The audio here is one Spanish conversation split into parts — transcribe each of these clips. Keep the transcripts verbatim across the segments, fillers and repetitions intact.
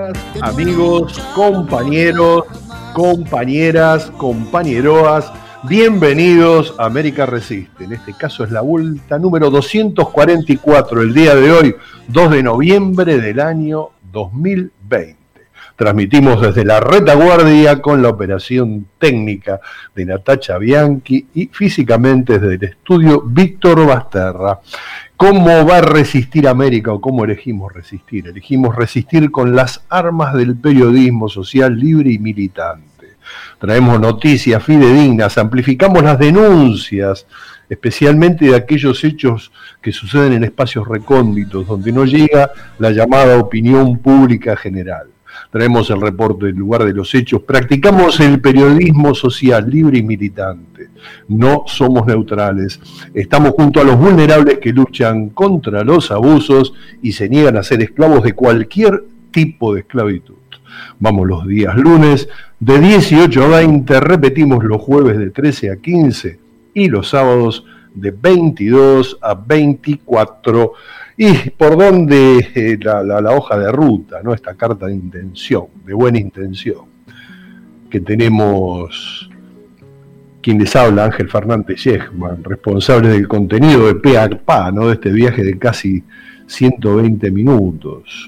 Amigas, amigos, compañeros, compañeras, compañeroas, bienvenidos a América Resiste. En este caso es la vuelta número doscientos cuarenta y cuatro, el día de hoy, dos de noviembre del año dos mil veinte. Transmitimos desde la retaguardia con la operación técnica de Natacha Bianchi y físicamente desde el estudio Víctor Basterra. ¿Cómo va a resistir América o cómo elegimos resistir? Elegimos resistir con las armas del periodismo social libre y militante. Traemos noticias fidedignas, amplificamos las denuncias, especialmente de aquellos hechos que suceden en espacios recónditos, donde no llega la llamada opinión pública general. Traemos el reporte del lugar de los hechos, practicamos el periodismo social libre y militante. No somos neutrales, estamos junto a los vulnerables que luchan contra los abusos y se niegan a ser esclavos de cualquier tipo de esclavitud. Vamos los días lunes de dieciocho a veinte, repetimos los jueves de trece a quince y los sábados de veintidós a veinticuatro. Y por donde eh, la, la, la hoja de ruta, ¿no? Esta carta de intención, de buena intención, que tenemos quien les habla, Ángel Fernández Yechman, responsable del contenido de Pe a Pa, ¿no? De este viaje de casi ciento veinte minutos,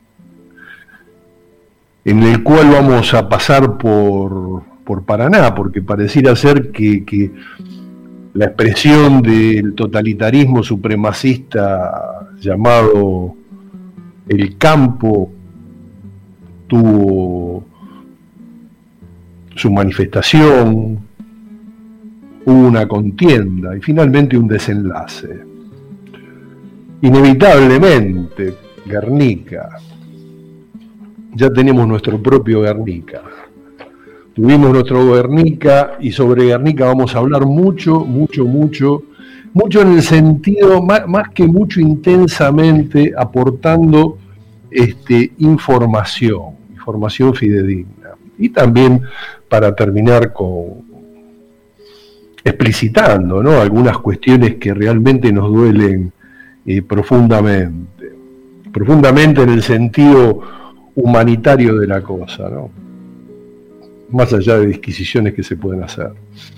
en el cual vamos a pasar por, por Paraná, porque pareciera ser que, que la expresión del totalitarismo supremacista llamado El Campo tuvo su manifestación, hubo una contienda y finalmente un desenlace. Inevitablemente, Guernica. Ya tenemos nuestro propio Guernica. Tuvimos nuestro Guernica y sobre Guernica vamos a hablar mucho, mucho, mucho, mucho en el sentido, más, más que mucho, intensamente, aportando este, información, información fidedigna. Y también para terminar con explicitando, ¿no? Algunas cuestiones que realmente nos duelen eh, profundamente, profundamente en el sentido humanitario de la cosa, ¿no? Más allá de disquisiciones que se pueden hacer.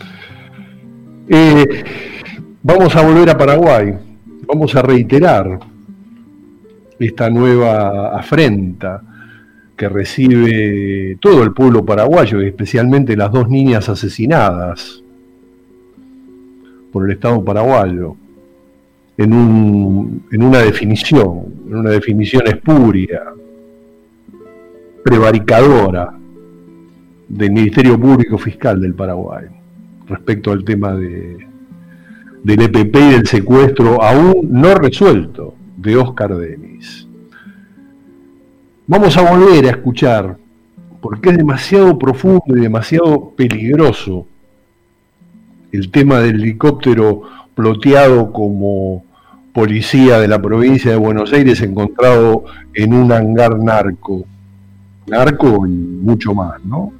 Eh, vamos a volver a Paraguay, vamos a reiterar esta nueva afrenta que recibe todo el pueblo paraguayo, y especialmente las dos niñas asesinadas por el Estado paraguayo, en, un, en una definición, en una definición espuria, prevaricadora, del Ministerio Público Fiscal del Paraguay respecto al tema de, del E P P y del secuestro aún no resuelto de Oscar Denis. Vamos a volver a escuchar, porque es demasiado profundo y demasiado peligroso el tema del helicóptero ploteado como policía de la provincia de Buenos Aires encontrado en un hangar narco, narco y mucho más, ¿no?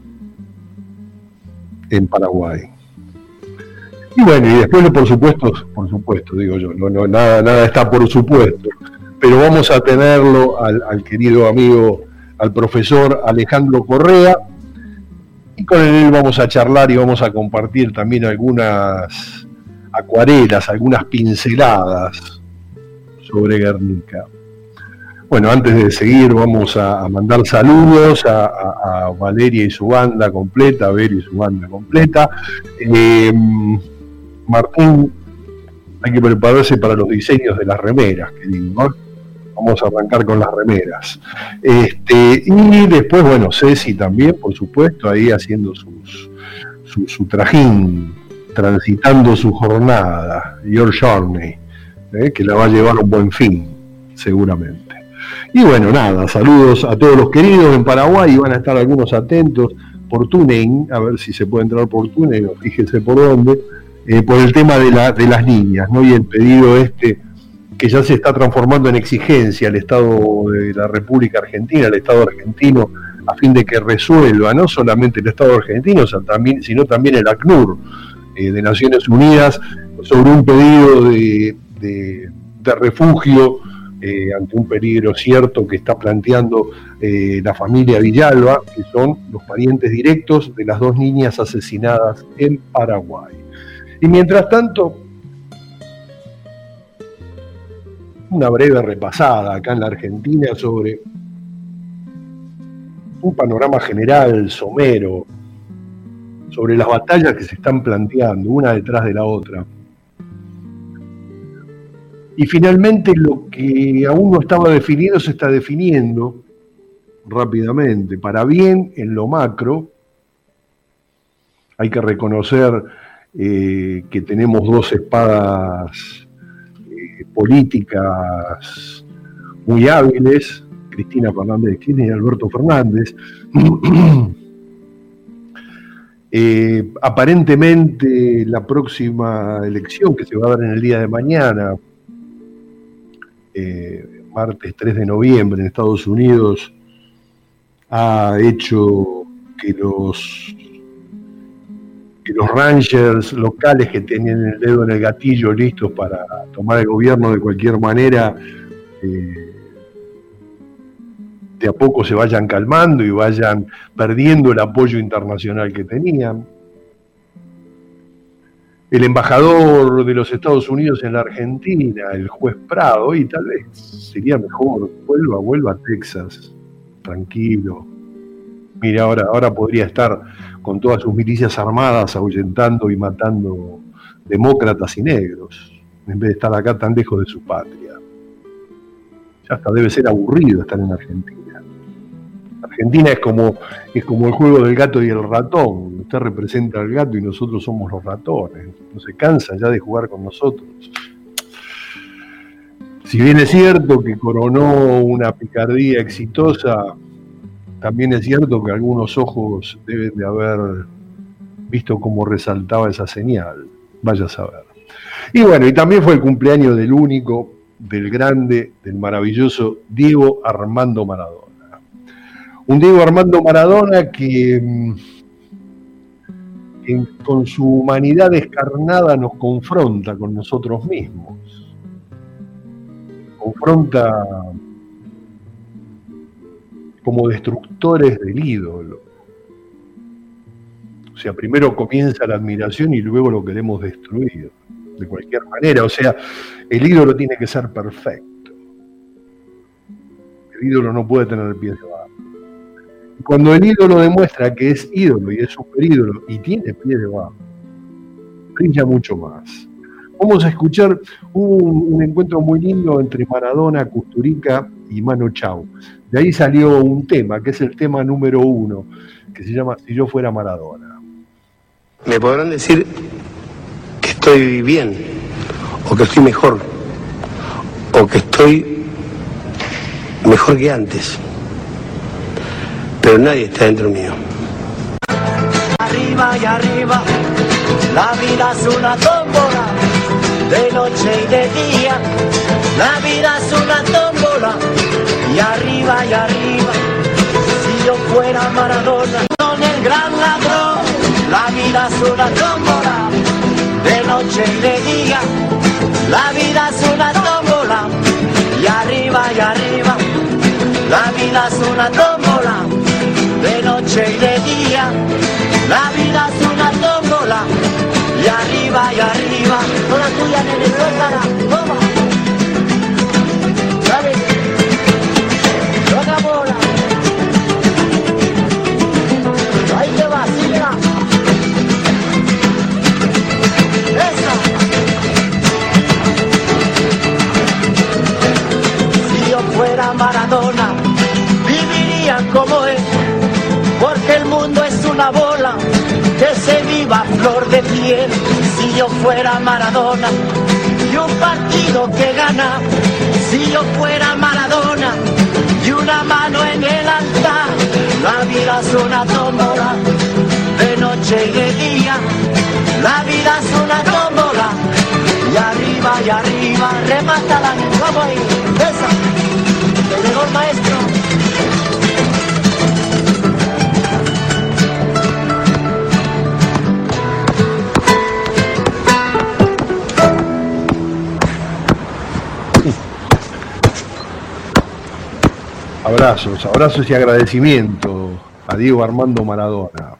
En Paraguay. Y bueno, y después, por supuesto, por supuesto, digo yo, no, no, nada, nada está por supuesto, pero vamos a tenerlo al, al querido amigo, al profesor Alejandro Correa, y con él vamos a charlar y vamos a compartir también algunas acuarelas, algunas pinceladas sobre Guernica. Bueno, antes de seguir vamos a, a mandar saludos a, a, a Valeria y su banda completa, a Ver y su banda completa. Eh, Martín, hay que prepararse para los diseños de las remeras, que digo, ¿no? Vamos a arrancar con las remeras. Este, y después, bueno, Ceci también, por supuesto, ahí haciendo sus, su, su trajín, transitando su jornada, Your Journey, eh, que la va a llevar a un buen fin, seguramente. Y bueno, nada, saludos a todos los queridos en Paraguay, y van a estar algunos atentos por TuneIn, a ver si se puede entrar por TuneIn, o fíjense por dónde, eh, por el tema de, la, de las niñas, ¿no? Y el pedido este que ya se está transformando en exigencia al Estado de la República Argentina, al Estado argentino, a fin de que resuelva no solamente el Estado argentino, sino también el ACNUR eh, de Naciones Unidas, sobre un pedido de, de, de refugio eh, ante un peligro cierto que está planteando eh, la familia Villalba, que son los parientes directos de las dos niñas asesinadas en Paraguay. Y mientras tanto, una breve repasada acá en la Argentina sobre un panorama general, somero, sobre las batallas que se están planteando, una detrás de la otra. Y finalmente lo que aún no estaba definido se está definiendo rápidamente. Para bien, en lo macro, hay que reconocer eh, que tenemos dos espadas eh, políticas muy hábiles, Cristina Fernández de Kirchner y Alberto Fernández. eh, aparentemente la próxima elección que se va a dar en el día de mañana, eh, martes tres de noviembre en Estados Unidos, ha hecho que los que los rangers locales que tenían el dedo en el gatillo listos para tomar el gobierno de cualquier manera, eh, de a poco se vayan calmando y vayan perdiendo el apoyo internacional que tenían. El embajador de los Estados Unidos en la Argentina, el juez Prado, y tal vez sería mejor, vuelva, vuelva a Texas, tranquilo. Mira, ahora, ahora podría estar con todas sus milicias armadas ahuyentando y matando demócratas y negros, en vez de estar acá tan lejos de su patria. Ya hasta debe ser aburrido estar en Argentina. Argentina es como, es como el juego del gato y el ratón. Usted representa al gato y nosotros somos los ratones. No se cansa ya de jugar con nosotros. Si bien es cierto que coronó una picardía exitosa, también es cierto que algunos ojos deben de haber visto cómo resaltaba esa señal. Vaya a saber. Y bueno, y también fue el cumpleaños del único, del grande, del maravilloso Diego Armando Maradona. Un Diego Armando Maradona que, que con su humanidad descarnada nos confronta con nosotros mismos. Confronta como destructores del ídolo. O sea, primero comienza la admiración y luego lo queremos destruir, de cualquier manera. O sea, el ídolo tiene que ser perfecto. El ídolo no puede tener pies de barro. Y cuando el ídolo demuestra que es ídolo y es super ídolo y tiene pies de barro, brilla mucho más. Vamos a escuchar un, un encuentro muy lindo entre Maradona, Kusturica y Manu Chao. De ahí salió un tema, que es el tema número uno, que se llama Si yo fuera Maradona. Me podrán decir que estoy bien, o que estoy mejor, o que estoy mejor que antes, pero nadie está dentro mío. Arriba y arriba, la vida es una tómbola, de noche y de día, la vida es una tómbola, y arriba y arriba, si yo fuera Maradona, con el gran ladrón, la vida es una tómbola, de noche y de día, la vida es una tómbola, y arriba y arriba, la vida es una tómbola, de noche y de día, la vida es una tómbola, y arriba y arriba, con la tuya nene, suéltala, toma, dale, toca bola, ahí te va, síguela, esa, si yo fuera Maradona, viviría como él, porque el mundo es una bola, que se viva a flor de piel. Si yo fuera Maradona y un partido que gana, si yo fuera Maradona y una mano en el altar, la vida es una tómbola, de noche y de día, la vida es una tómbola, y arriba y arriba, remátala, vamos ahí, esa, que llegó el maestro. Abrazos, abrazos y agradecimiento a Diego Armando Maradona.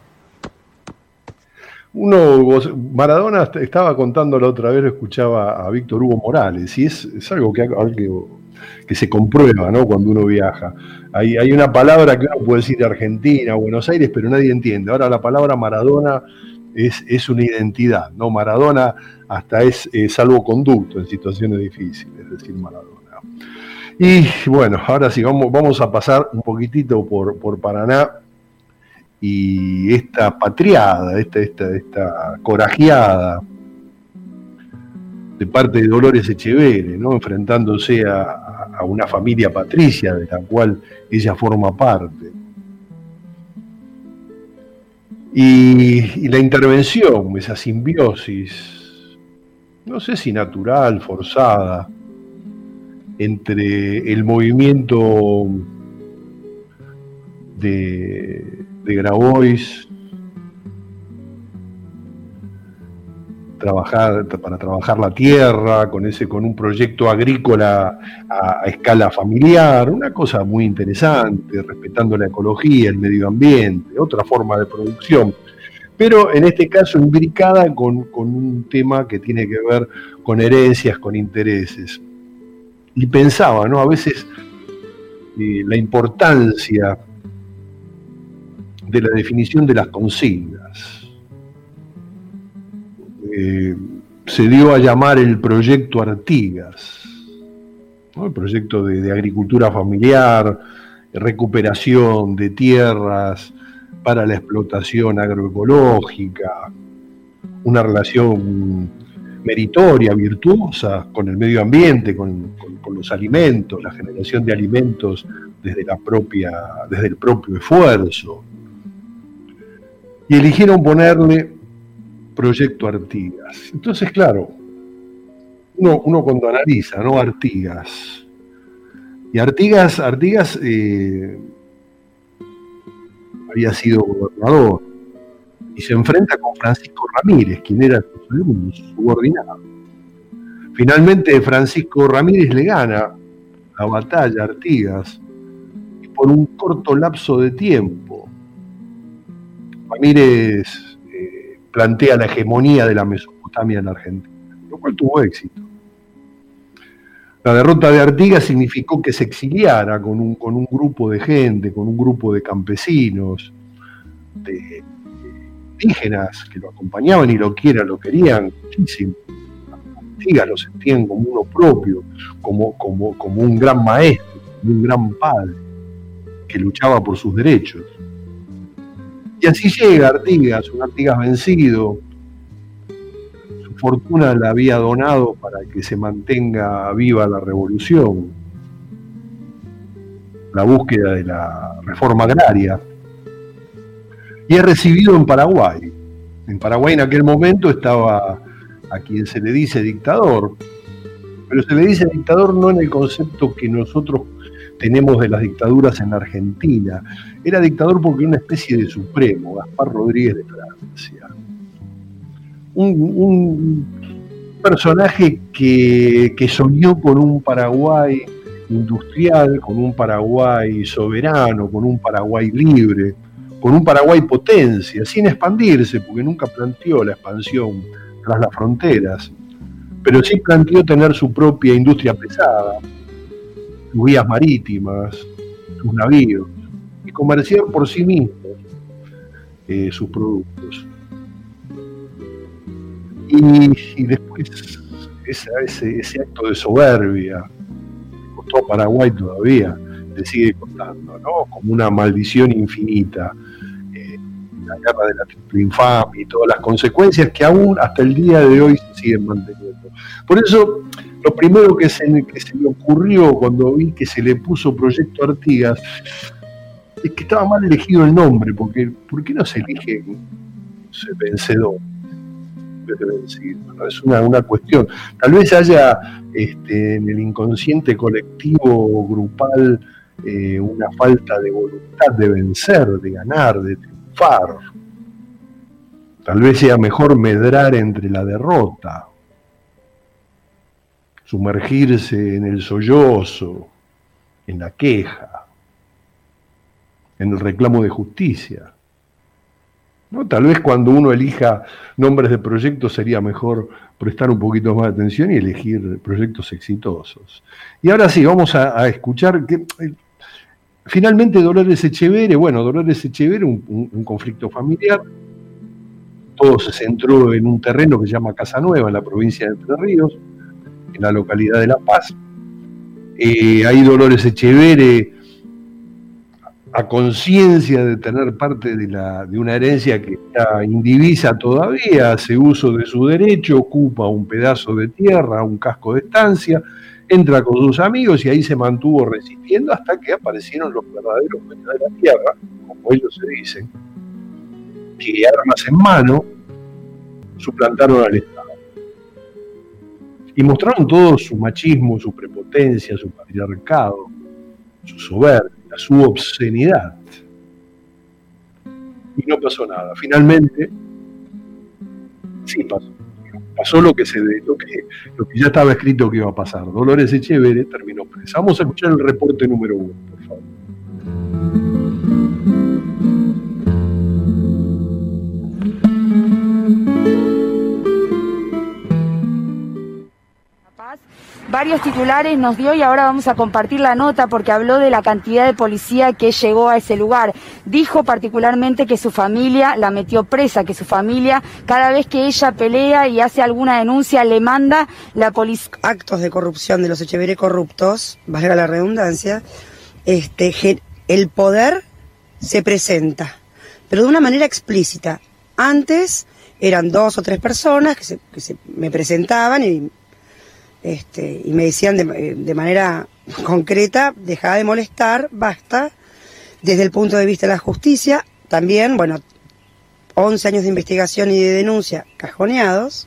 Uno, Maradona estaba contando la otra vez, lo escuchaba a Víctor Hugo Morales, y es, es algo que, que, que se comprueba, ¿no? Cuando uno viaja. Hay, hay una palabra que uno puede decir Argentina, Buenos Aires, pero nadie entiende. Ahora la palabra Maradona es, es una identidad, ¿no? Maradona hasta es eh, salvoconducto en situaciones difíciles, es decir, Maradona. Y bueno, ahora sí, vamos, vamos a pasar un poquitito por, por Paraná. Y esta patriada, esta, esta, esta corajeada de parte de Dolores Echeverri, ¿no? Enfrentándose a, a una familia patricia de la cual ella forma parte. Y, y la intervención, esa simbiosis, no sé si natural, forzada, entre el movimiento de... de Grabois, trabajar, para trabajar la tierra, con, ese, con un proyecto agrícola a, a escala familiar, una cosa muy interesante, respetando la ecología, el medio ambiente, otra forma de producción, pero en este caso imbricada con, con un tema que tiene que ver con herencias, con intereses. Y pensaba, ¿no? A veces eh, la importancia de la definición de las consignas. Eh, se dio a llamar el proyecto Artigas, ¿no? El proyecto de, de agricultura familiar, recuperación de tierras para la explotación agroecológica, una relación meritoria, virtuosa con el medio ambiente, con, con, con los alimentos, la generación de alimentos desde, la propia, desde el propio esfuerzo. Y eligieron ponerle Proyecto Artigas. Entonces, claro, uno, uno cuando analiza, ¿no? Artigas. Y Artigas, Artigas eh, había sido gobernador y se enfrenta con Francisco Ramírez, quien era su segundo, su subordinado. Finalmente Francisco Ramírez le gana la batalla a Artigas y por un corto lapso de tiempo Ramírez eh, plantea la hegemonía de la Mesopotamia en Argentina, lo cual tuvo éxito. La derrota de Artigas significó que se exiliara con un, con un grupo de gente, con un grupo de campesinos, de, de indígenas que lo acompañaban y lo quieran, lo querían muchísimo. Artigas lo sentían como uno propio, como, como, como un gran maestro, como un gran padre que luchaba por sus derechos. Y así llega Artigas, un Artigas vencido. Su fortuna la había donado para que se mantenga viva la revolución, la búsqueda de la reforma agraria. Y es recibido en Paraguay. En Paraguay en aquel momento estaba a quien se le dice dictador, pero se le dice dictador no en el concepto que nosotros tenemos de las dictaduras en Argentina. Era dictador porque era una especie de supremo, Gaspar Rodríguez de Francia. Un, un personaje que, que soñó con un Paraguay industrial, con un Paraguay soberano, con un Paraguay libre, con un Paraguay potencia, sin expandirse, porque nunca planteó la expansión tras las fronteras, pero sí planteó tener su propia industria pesada, sus vías marítimas, sus navíos, y comerciar por sí mismos eh, sus productos. Y, y después ese, ese, ese acto de soberbia que costó a Paraguay todavía, le sigue costando, ¿no? Como una maldición infinita. Eh, la guerra de la triple infamia y todas las consecuencias que aún hasta el día de hoy se siguen manteniendo. Por eso, lo primero que se, que se me ocurrió cuando vi que se le puso Proyecto Artigas es que estaba mal elegido el nombre, porque ¿por qué no se elige no sé, vencedor? Bueno, es una, una cuestión. Tal vez haya este, en el inconsciente colectivo, grupal, eh, una falta de voluntad de vencer, de ganar, de triunfar. Tal vez sea mejor medrar entre la derrota, sumergirse en el sollozo, en la queja. en el reclamo de justicia, ¿no? Tal vez cuando uno elija nombres de proyectos sería mejor prestar un poquito más de atención y elegir proyectos exitosos. Y ahora sí, vamos a, a escuchar que eh, finalmente Dolores Echeverre, bueno, Dolores Echeverre, un, un, un conflicto familiar, todo se centró en un terreno que se llama Casa Nueva, en la provincia de Entre Ríos, en la localidad de La Paz. Eh, ahí Dolores Echeverre, a conciencia de tener parte de, la, de una herencia que está indivisa todavía, hace uso de su derecho, ocupa un pedazo de tierra, un casco de estancia, entra con sus amigos y ahí se mantuvo resistiendo hasta que aparecieron los verdaderos dueños de la tierra, como ellos se dicen, que armas en mano suplantaron al Estado. Y mostraron todo su machismo, su prepotencia, su patriarcado, su soberbia, su obscenidad. Y no pasó nada. Finalmente, sí pasó. Pasó lo que, se, lo que, lo que ya estaba escrito que iba a pasar. Dolores Echeverre terminó presa. Vamos a escuchar el reporte número uno, por favor. Varios titulares nos dio y ahora vamos a compartir la nota porque habló de la cantidad de policía que llegó a ese lugar. Dijo particularmente que su familia la metió presa, que su familia cada vez que ella pelea y hace alguna denuncia le manda la policía. Actos de corrupción de los Echeverre corruptos, valga la redundancia, este, el poder se presenta, pero de una manera explícita. Antes eran dos o tres personas que se, que se me presentaban y Este, y me decían de, de manera concreta, deja de molestar, basta. Desde el punto de vista de la justicia, también, bueno, once años de investigación y de denuncia cajoneados.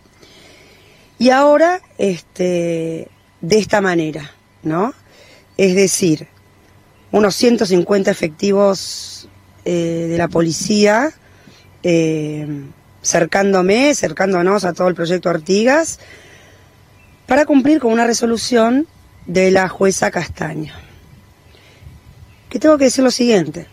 Y ahora, este, de esta manera, ¿no? Es decir, unos ciento cincuenta efectivos eh, de la policía eh, cercándome, cercándonos a todo el proyecto Artigas, para cumplir con una resolución de la jueza Castaño. Que tengo que decir lo siguiente.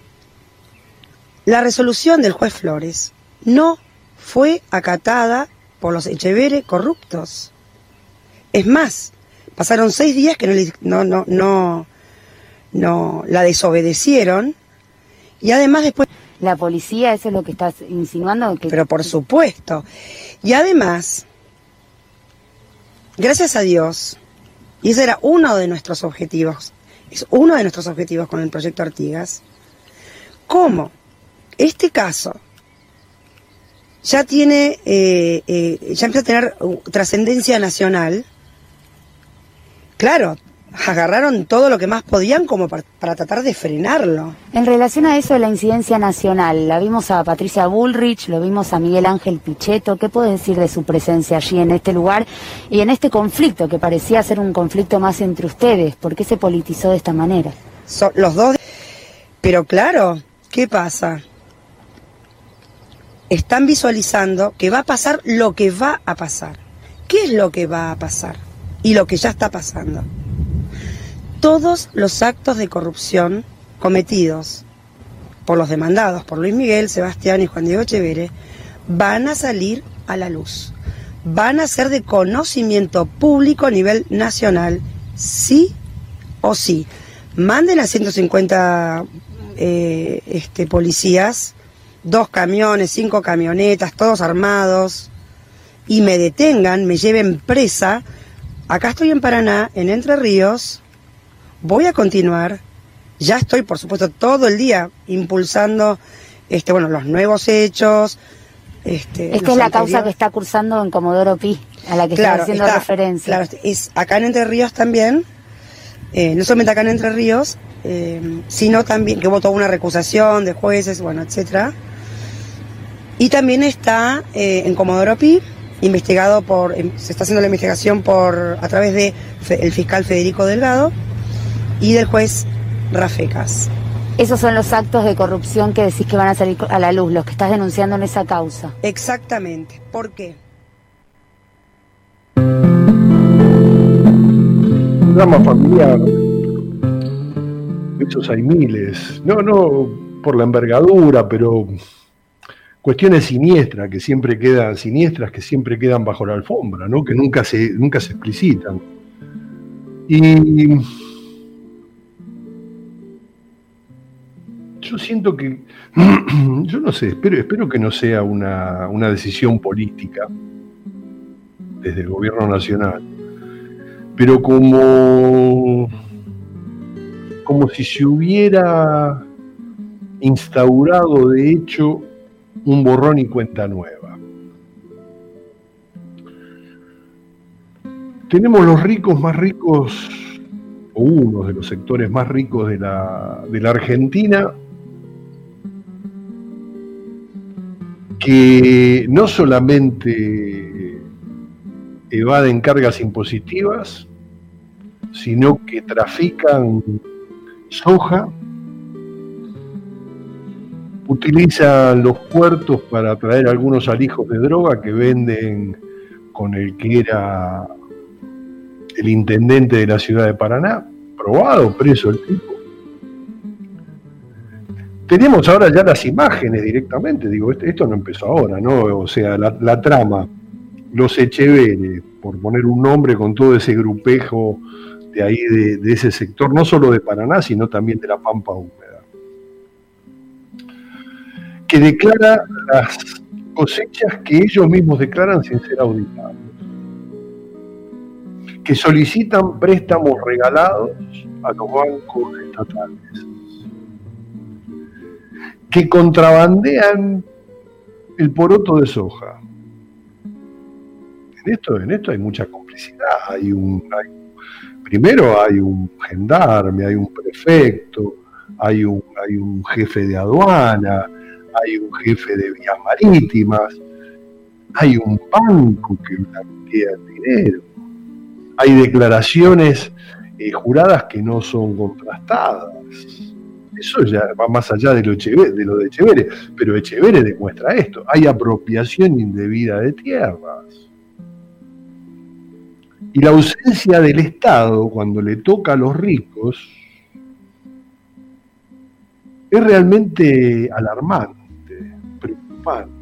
La resolución del juez Flores no fue acatada por los Echeverre corruptos. Es más, pasaron seis días que no, no, no, no, no la desobedecieron y además después... La policía, eso es lo que estás insinuando. Que... Pero por supuesto. Y además... Gracias a Dios, y ese era uno de nuestros objetivos, es uno de nuestros objetivos con el proyecto Artigas, cómo este caso ya tiene, eh, eh, ya empieza a tener uh, trascendencia nacional. Claro, agarraron todo lo que más podían como para, para tratar de frenarlo. En relación a eso de la incidencia nacional, la vimos a Patricia Bullrich, lo vimos a Miguel Ángel Pichetto. ¿Qué puede decir de su presencia allí en este lugar y en este conflicto que parecía ser un conflicto más entre ustedes? ¿Por qué se politizó de esta manera? Son los dos. Pero claro, ¿qué pasa? Están visualizando que va a pasar lo que va a pasar. ¿Qué es lo que va a pasar? Y lo que ya está pasando. Todos los actos de corrupción cometidos por los demandados, por Luis Miguel, Sebastián y Juan Diego Echeverre, van a salir a la luz. Van a ser de conocimiento público a nivel nacional, sí o sí. Manden a ciento cincuenta eh, este, policías, dos camiones, cinco camionetas, todos armados, y me detengan, me lleven presa. Acá estoy en Paraná, en Entre Ríos. Voy a continuar, ya estoy por supuesto todo el día impulsando este, bueno, los nuevos hechos. Este, Esta es la causa que está cursando en Comodoro Pi, a la que claro, está haciendo está, referencia. Claro, es acá en Entre Ríos también, eh, no solamente acá en Entre Ríos, eh, sino también que hubo toda una recusación de jueces, bueno, etcétera. Y también está eh, en Comodoro Pi, investigado por, eh, se está haciendo la investigación por a través de fe, el fiscal Federico Delgado y del juez Rafecas. Esos son los actos de corrupción que decís que van a salir a la luz, los que estás denunciando en esa causa. Exactamente. ¿Por qué? Drama familiar de esos hay miles. No, no por la envergadura, pero cuestiones siniestras que siempre quedan, siniestras que siempre quedan bajo la alfombra, ¿no? Que nunca se, nunca se explicitan. Y yo siento que, yo no sé, espero, espero que no sea una, una decisión política desde el gobierno nacional, pero como, como si se hubiera instaurado de hecho un borrón y cuenta nueva. Tenemos los ricos más ricos, o uno de los sectores más ricos de la, de la Argentina, que no solamente evaden cargas impositivas, sino que trafican soja, utilizan los puertos para traer algunos alijos de droga que venden con el que era el intendente de la ciudad de Paraná, probado, preso el tipo. Tenemos ahora ya las imágenes directamente, digo, esto no empezó ahora, ¿no? O sea, la, la trama, los Echeveres, por poner un nombre, con todo ese grupejo de ahí, de, de ese sector, no solo de Paraná, sino también de la Pampa Húmeda, que declara las cosechas que ellos mismos declaran sin ser auditados, que solicitan préstamos regalados a los bancos estatales, que contrabandean el poroto de soja. En esto, en esto hay mucha complicidad. Hay un, hay, primero hay un gendarme, hay un prefecto, hay un, hay un jefe de aduana, hay un jefe de vías marítimas, hay un banco que blanquea el dinero, hay declaraciones eh, juradas que no son contrastadas. Eso ya va más allá de lo, Echeverre, de lo de Echeverre, pero Echeverre demuestra esto: hay apropiación indebida de tierras. Y la ausencia del Estado, cuando le toca a los ricos, es realmente alarmante, preocupante.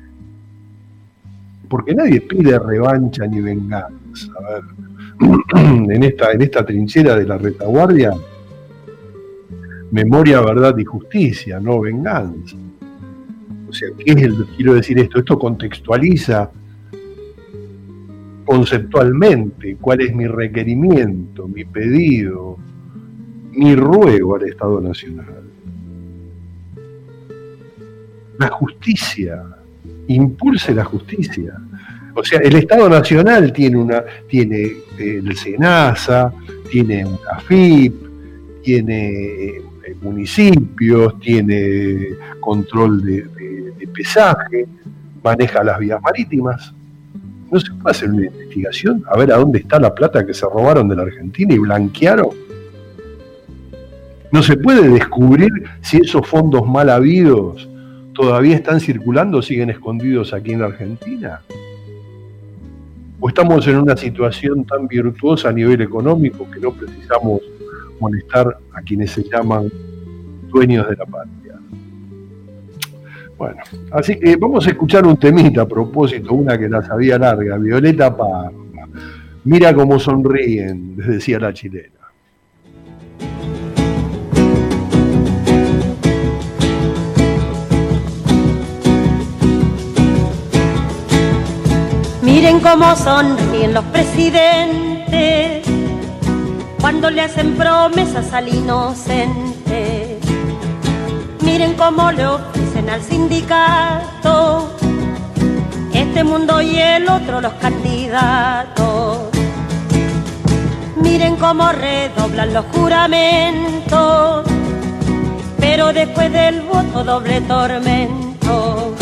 Porque nadie pide revancha ni venganza. A ver, en esta, en esta trinchera de la retaguardia, memoria, verdad y justicia, no venganza. O sea, ¿qué es el, quiero decir esto? Esto contextualiza conceptualmente cuál es mi requerimiento, mi pedido, mi ruego al Estado Nacional. La justicia, impulse la justicia. O sea, el Estado Nacional tiene una, tiene el SENASA, tiene una F I P, tiene municipios, tiene control de, de, de pesaje, maneja las vías marítimas. ¿No se puede hacer una investigación a ver a dónde está la plata que se robaron de la Argentina y blanquearon? ¿No se puede descubrir si esos fondos mal habidos todavía están circulando o siguen escondidos aquí en la Argentina? ¿O estamos en una situación tan virtuosa a nivel económico que no precisamos molestar a quienes se llaman dueños de la patria? Bueno, así que vamos a escuchar un temita a propósito, una que la sabía larga, Violeta Parra. Mira cómo sonríen, les decía la chilena. Miren cómo sonríen los presidentes cuando le hacen promesas al inocente. Miren cómo le ofrecen al sindicato este mundo y el otro los candidatos. Miren cómo redoblan los juramentos, pero después del voto doble tormento.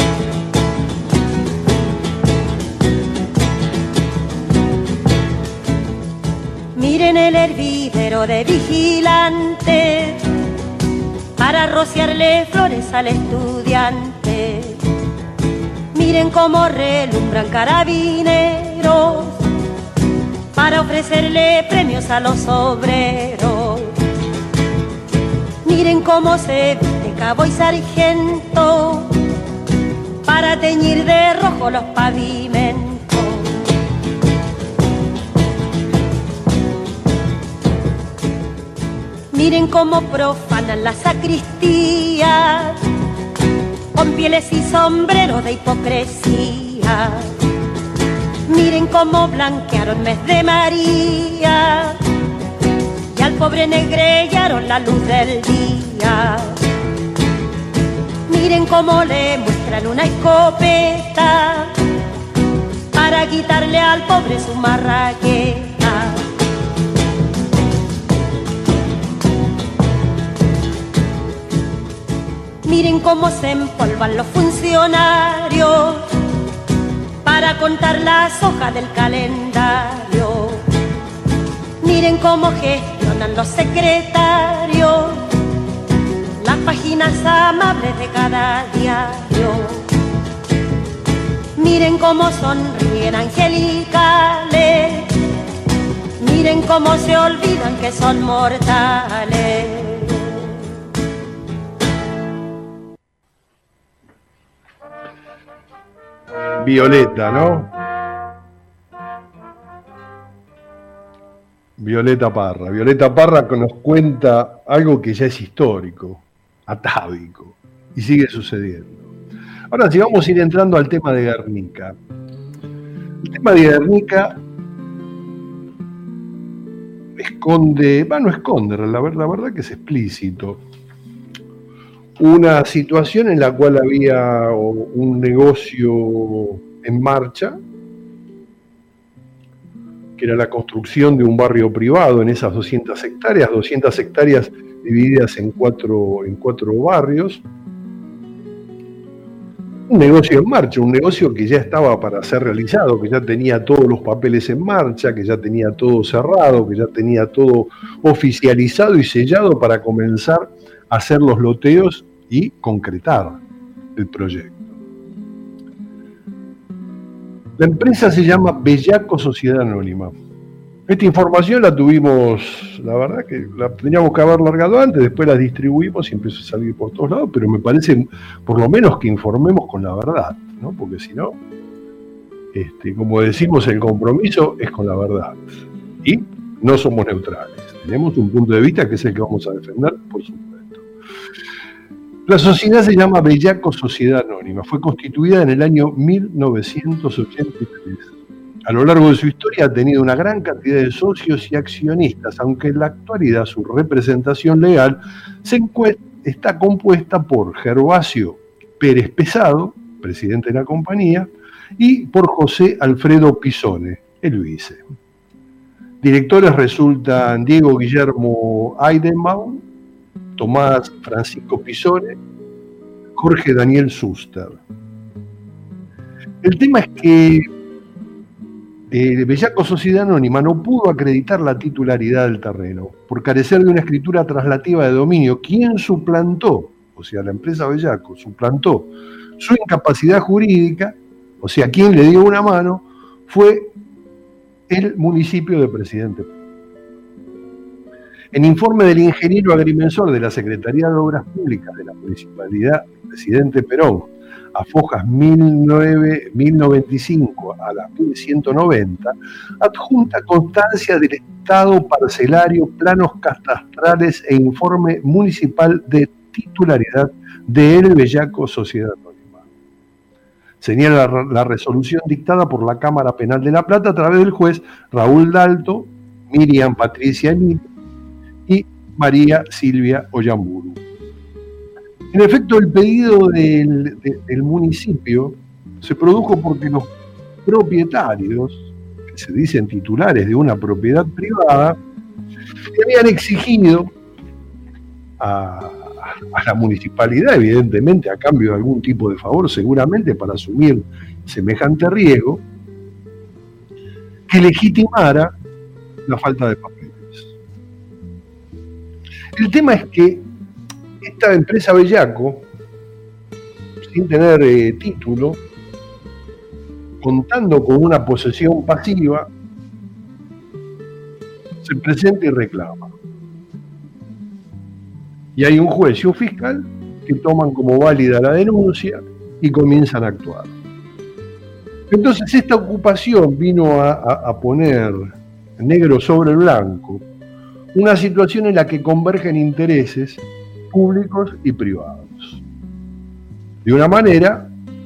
Miren el hervidero de vigilantes para rociarle flores al estudiante. Miren cómo relumbran carabineros para ofrecerle premios a los obreros. Miren cómo se viste cabo y sargento para teñir de rojo los pavimentos. Miren cómo profanan la sacristía con pieles y sombreros de hipocresía. Miren cómo blanquearon mes de María y al pobre negrellaron la luz del día. Miren cómo le muestran una escopeta para quitarle al pobre su marraqueta. Miren cómo se empolvan los funcionarios para contar las hojas del calendario. Miren cómo gestionan los secretarios las páginas amables de cada diario. Miren cómo sonríen angelicales, miren cómo se olvidan que son mortales. Violeta, ¿no? Violeta Parra. Violeta Parra que nos cuenta algo que ya es histórico, atávico, y sigue sucediendo. Ahora sí, vamos a ir entrando al tema de Guernica. El tema de Guernica esconde, bueno, no esconde, la verdad, la verdad que es explícito. Una situación en la cual había un negocio en marcha, que era la construcción de un barrio privado en esas doscientas hectáreas, doscientas hectáreas divididas en cuatro, en cuatro barrios. Un negocio en marcha, un negocio que ya estaba para ser realizado, que ya tenía todos los papeles en marcha, que ya tenía todo cerrado, que ya tenía todo oficializado y sellado para comenzar a hacer los loteos y concretar el proyecto. La empresa se llama Bellaco Sociedad Anónima. Esta información la tuvimos, la verdad que la teníamos que haber largado antes, después la distribuimos y empezó a salir por todos lados, pero me parece por lo menos que informemos con la verdad, ¿no? Porque si no, este, como decimos, el compromiso es con la verdad. Y no somos neutrales. Tenemos un punto de vista que es el que vamos a defender, por supuesto. La sociedad se llama Bellaco Sociedad Anónima. Fue constituida en el año mil novecientos ochenta y tres. A lo largo de su historia ha tenido una gran cantidad de socios y accionistas, aunque en la actualidad su representación legal se está compuesta por Gervasio Pérez Pesado, presidente de la compañía, y por José Alfredo Pisone, el vice. Directores resultan Diego Guillermo Eidenbaum, Tomás Francisco Pisone, Jorge Daniel Suster. El tema es que eh, Bellaco Sociedad Anónima no pudo acreditar la titularidad del terreno por carecer de una escritura traslativa de dominio. Quien suplantó, o sea, la empresa Bellaco suplantó su incapacidad jurídica, o sea, quien le dio una mano, fue el municipio de Presidente. En informe del ingeniero agrimensor de la Secretaría de Obras Públicas de la Municipalidad Presidente Perón, a fojas mil noventa y cinco a las mil ciento noventa, adjunta constancia del estado parcelario, planos catastrales e informe municipal de titularidad de El Bellaco Sociedad Anónima. Señala la, la resolución dictada por la Cámara Penal de La Plata a través del juez Raúl Dalto, Miriam Patricia Emilio y María Silvia Oyamburu. En efecto, el pedido del, de, del municipio se produjo porque los propietarios, que se dicen titulares de una propiedad privada, le habían exigido a, a la municipalidad, evidentemente a cambio de algún tipo de favor, seguramente para asumir semejante riesgo, que legitimara la falta de papeles. El tema es que esta empresa Bellaco, sin tener eh, título, contando con una posesión pasiva, se presenta y reclama. Y hay un juez y un fiscal que toman como válida la denuncia y comienzan a actuar. Entonces esta ocupación vino a, a, a poner negro sobre blanco una situación en la que convergen intereses públicos y privados. De una manera,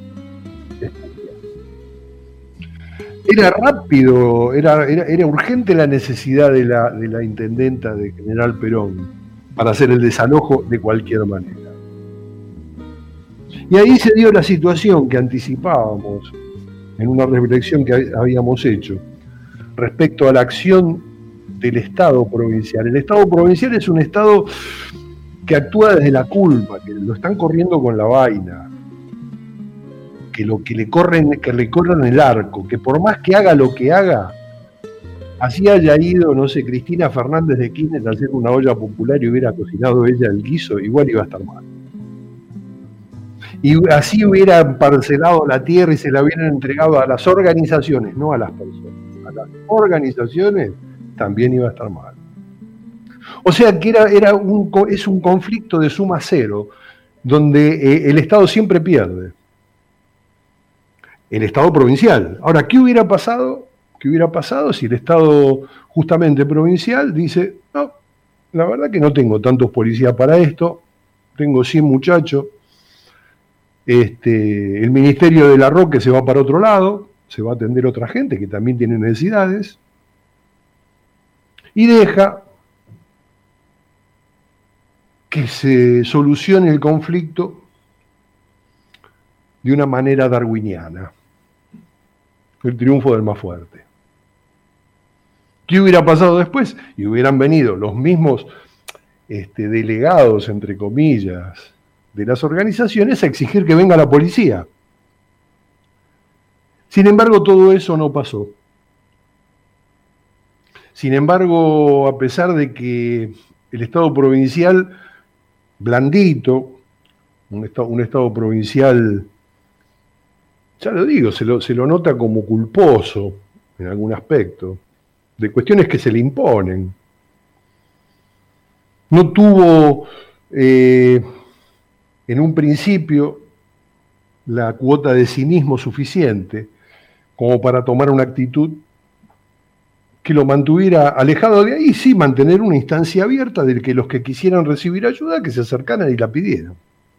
era rápido, era, era, era urgente la necesidad de la, de la intendenta de General Perón para hacer el desalojo de cualquier manera. Y ahí se dio la situación que anticipábamos en una reflexión que habíamos hecho respecto a la acción del Estado provincial. El Estado provincial es un Estado que actúa desde la culpa, que lo están corriendo con la vaina, que lo que le corren, que le corren el arco, que por más que haga lo que haga, así haya ido, no sé, Cristina Fernández de Kirchner a hacer una olla popular y hubiera cocinado ella el guiso, igual iba a estar mal. Y así hubieran parcelado la tierra y se la hubieran entregado a las organizaciones, no a las personas. A las organizaciones también iba a estar mal. O sea que era, era un, es un conflicto de suma cero, donde eh, el Estado siempre pierde. El Estado provincial. Ahora, ¿qué hubiera pasado? ¿Qué hubiera pasado si el Estado justamente provincial dice, no, la verdad que no tengo tantos policías para esto, tengo cien muchachos, este, el Ministerio de la Roque se va para otro lado, se va a atender a otra gente que también tiene necesidades, y deja que se solucione el conflicto de una manera darwiniana, el triunfo del más fuerte. ¿Qué hubiera pasado después? Y hubieran venido los mismos este, delegados, entre comillas, de las organizaciones a exigir que venga la policía. Sin embargo, todo eso no pasó. Sin embargo, a pesar de que el Estado provincial blandito, un Estado, un estado provincial, ya lo digo, se lo, se lo nota como culposo en algún aspecto, de cuestiones que se le imponen. No tuvo eh, en un principio la cuota de cinismo suficiente como para tomar una actitud que lo mantuviera alejado de ahí, sí mantener una instancia abierta del que los que quisieran recibir ayuda, que se acercaran y la pidieran.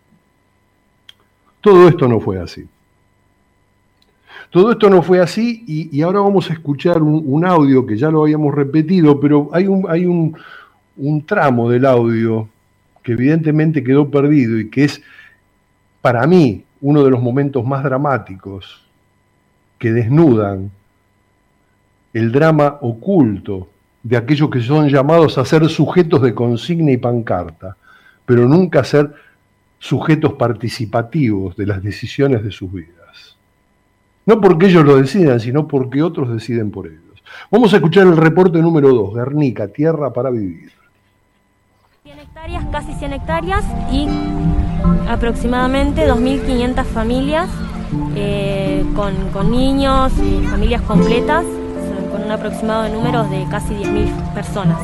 Todo esto no fue así. Todo esto no fue así y, y ahora vamos a escuchar un, un audio que ya lo habíamos repetido, pero hay, un, hay un, un tramo del audio que evidentemente quedó perdido y que es, para mí, uno de los momentos más dramáticos que desnudan el drama oculto de aquellos que son llamados a ser sujetos de consigna y pancarta, pero nunca a ser sujetos participativos de las decisiones de sus vidas. No porque ellos lo decidan, sino porque otros deciden por ellos. Vamos a escuchar el reporte número dos, Guernica, Tierra para Vivir. cien hectáreas, casi cien hectáreas y aproximadamente dos mil quinientas familias eh, con, con niños y familias completas, con un aproximado de números de casi diez mil personas.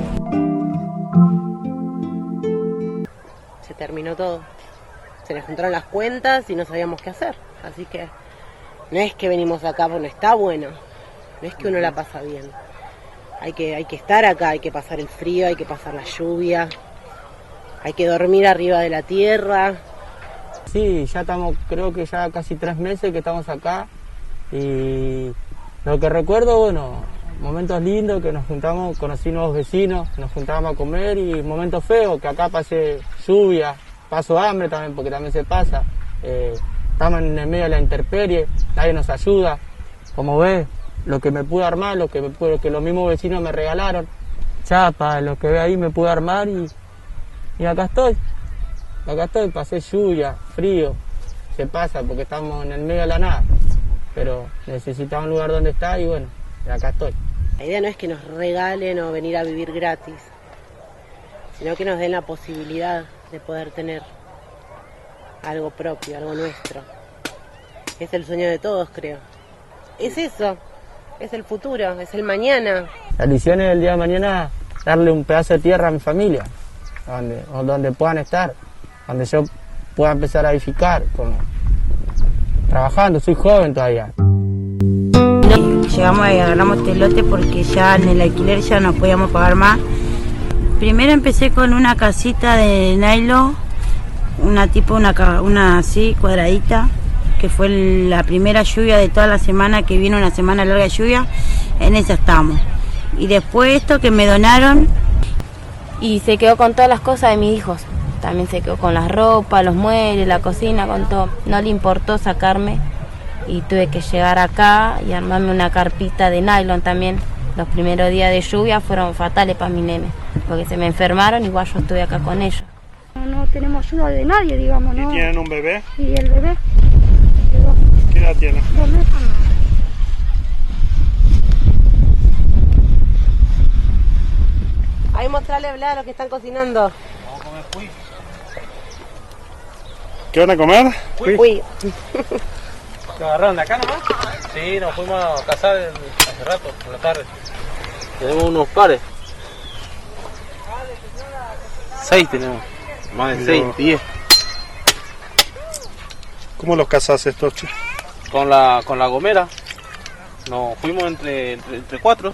Se terminó todo. Se les juntaron las cuentas y no sabíamos qué hacer. Así que no es que venimos acá porque no está bueno. No es que uno la pasa bien. Hay que, hay que estar acá, hay que pasar el frío, hay que pasar la lluvia. Hay que dormir arriba de la tierra. Sí, ya estamos, creo que ya casi tres meses que estamos acá. Y lo que recuerdo, bueno, momentos lindos que nos juntamos, conocí nuevos vecinos, nos juntábamos a comer, y momentos feos, que acá pasé lluvia, paso hambre también, porque también se pasa. Eh, estamos en el medio de la intemperie, nadie nos ayuda. Como ves, lo que me pude armar, lo que, me pude, lo que los mismos vecinos me regalaron, chapa, lo que ve ahí me pude armar y, y acá estoy. Acá estoy, pasé lluvia, frío, se pasa porque estamos en el medio de la nada. Pero necesitaba un lugar donde estar y bueno, acá estoy. La idea no es que nos regalen o venir a vivir gratis, sino que nos den la posibilidad de poder tener algo propio, algo nuestro. Es el sueño de todos, creo. Es eso, es el futuro, es el mañana. La misión es el día de mañana darle un pedazo de tierra a mi familia. donde, o donde puedan estar, donde yo pueda empezar a edificar, como trabajando, soy joven todavía. Llegamos y agarramos este lote porque ya en el alquiler ya no podíamos pagar más. Primero empecé con una casita de nylon, una tipo, una, una así, cuadradita, que fue la primera lluvia de toda la semana, que vino una semana larga de lluvia, en esa estamos. Y después esto que me donaron. Y se quedó con todas las cosas de mis hijos. También se quedó con la ropa, los muebles, la cocina, con todo. No le importó sacarme y tuve que llegar acá y armarme una carpita de nylon también. Los primeros días de lluvia fueron fatales para mi nene, porque se me enfermaron, igual yo estuve acá con ellos. No tenemos ayuda de nadie, digamos, ¿no? ¿Y tienen un bebé? Y el bebé. ¿Qué edad tiene? Dos meses. Ahí mostrarle a lo que están cocinando. Vamos a comer cuy. ¿Qué van a comer? Cuy. Cuy. ¿Lo agarraron de acá nomás? Sí, nos fuimos a cazar hace rato, por la tarde. Tenemos unos pares. Seis tenemos. Más de seis, diez. ¿Cómo los cazás estos, che? Con la, con la gomera. Nos fuimos entre, entre, entre cuatro.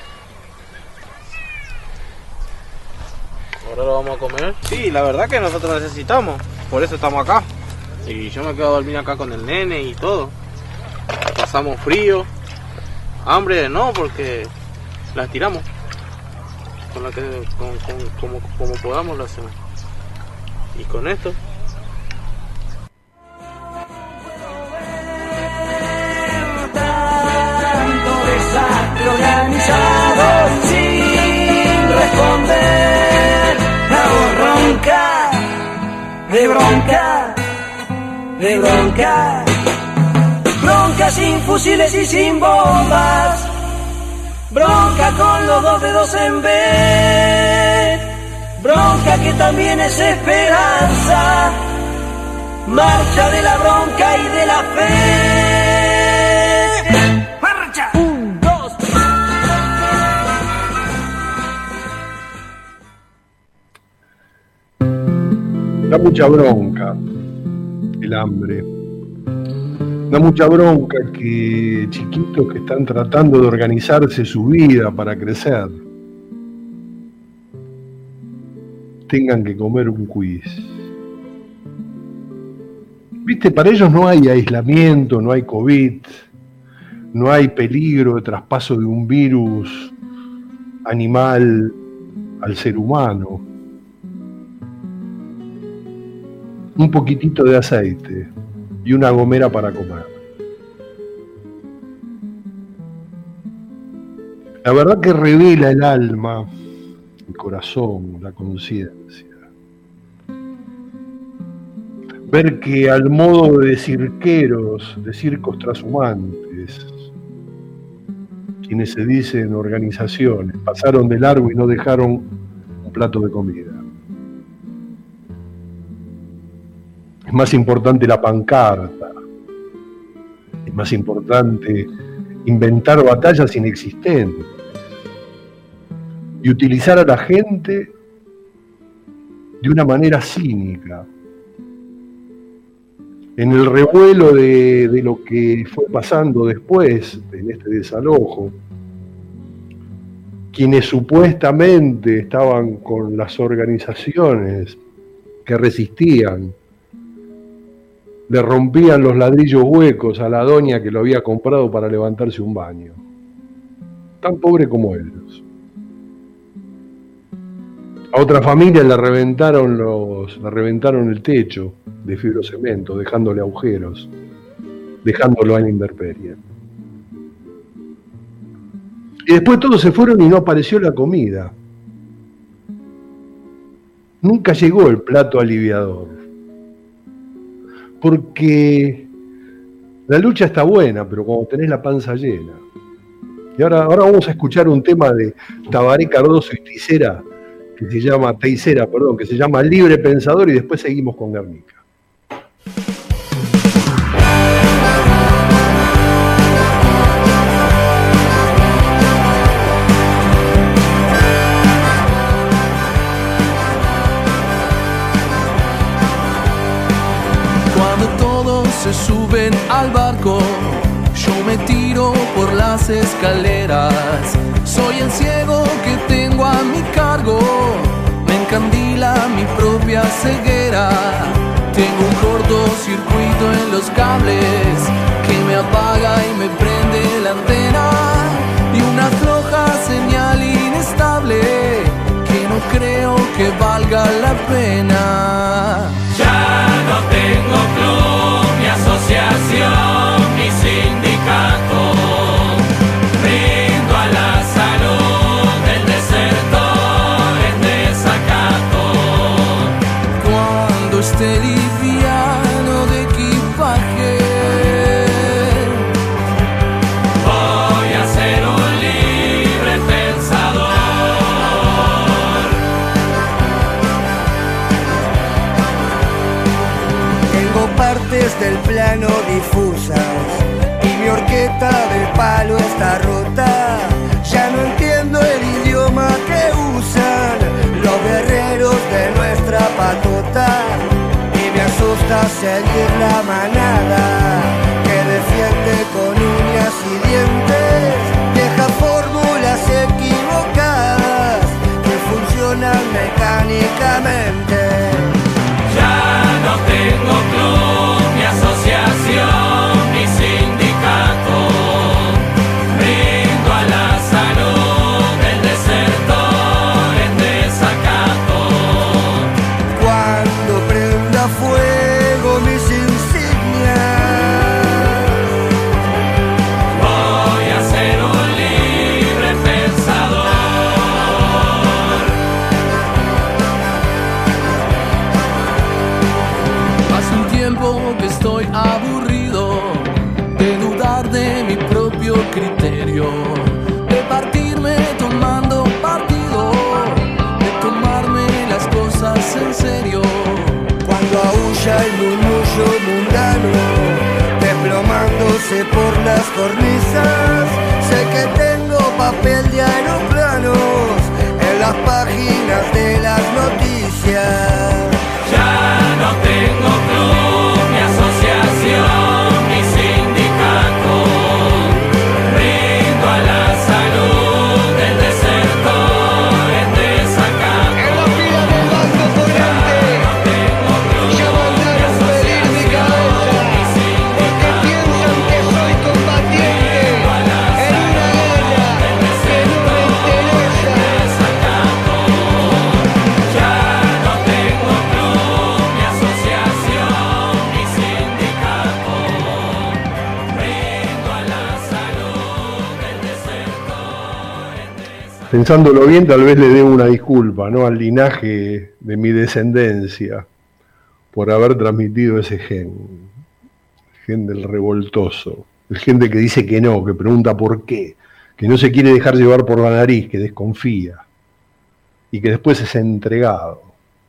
Ahora lo vamos a comer. Sí, la verdad que nosotros necesitamos. Por eso estamos acá. Y yo me quedo a dormir acá con el nene y todo. Pasamos frío. Hambre no, porque las tiramos. Con la que, con, con, como, como podamos lo hacemos. Y con esto. Tanto desastre organizado sin responder. La voz ronca, de bronca, de bronca. Bronca sin fusiles y sin bombas. Bronca con los dos dedos en B. Bronca que también es esperanza. Marcha de la bronca y de la fe. ¡Marcha! Un, dos. Da mucha bronca el hambre. Da mucha bronca que chiquitos que están tratando de organizarse su vida para crecer tengan que comer un quiz. Viste, para ellos no hay aislamiento, no hay COVID, no hay peligro de traspaso de un virus animal al ser humano. Un poquitito de aceite y una gomera para comer. La verdad que revela el alma, el corazón, la conciencia. Ver que al modo de cirqueros, de circos trashumantes, quienes se dicen organizaciones, pasaron de largo y no dejaron un plato de comida. Es más importante la pancarta, es más importante inventar batallas inexistentes y utilizar a la gente de una manera cínica. En el revuelo de, de lo que fue pasando después, en este desalojo, quienes supuestamente estaban con las organizaciones que resistían, le rompían los ladrillos huecos a la doña que lo había comprado para levantarse un baño. Tan pobre como ellos. A otra familia le reventaron, los, le reventaron el techo de fibrocemento, dejándole agujeros, dejándolo a la intemperie. Y después todos se fueron y no apareció la comida. Nunca llegó el plato aliviador. Porque la lucha está buena, pero cuando tenés la panza llena. Y ahora, ahora vamos a escuchar un tema de Tabaré Cardoso y Teisera, que se llama, Teisera, perdón, que se llama Libre Pensador, y después seguimos con Guernica. se suben al barco, yo me tiro por las escaleras. Soy el ciego que tengo a mi cargo, me encandila mi propia ceguera. Tengo un cortocircuito en los cables que me apaga y me prende la antena, y una floja señal inestable que no creo que valga la pena. Ya no tengo club, ni asociación, ni sindicato. Rindo a la salud del desertor en desacato. Cuando esté liviano de equipaje, voy a ser un libre pensador. Tengo partes del plano difusas y mi horqueta de palo está rota. Ya no entiendo el idioma que usan los guerreros de nuestra patota, y me asusta seguir la manada que defiende con uñas y dientes viejas fórmulas equivocadas que funcionan mecánicamente. Ya no tengo club, ni asociación, ni sindicato. Rindo a la salud del desertor en desacato. Cuando prenda fuego mis insignias, voy a ser un libre pensador. hace un tiempo que estoy aburrido de dudar de mi propio criterio, de partirme tomando partido, de tomarme las cosas en serio. cuando aúlla el murmullo mundano, desplomándose por las cornisas, sé que tengo papel de aeroplanos en las páginas de las noticias. Ya no tengo club, ni asociación, ni sindicato. Rindo a la salud del desertor en desacato. En la fila del banco corriente ya mandaron pedir mi cabeza, porque piensan que soy combatiente en una guerra que no me interesa. Ya no tengo club, ni asociación, ni sindicato. Rindo a la salud del desertor en desacato. Pensándolo bien, tal vez le debo una disculpa, ¿no?, al linaje de mi descendencia por haber transmitido ese gen, el gen del revoltoso, el gen de que dice que no, que pregunta por qué, que no se quiere dejar llevar por la nariz, que desconfía y que después es entregado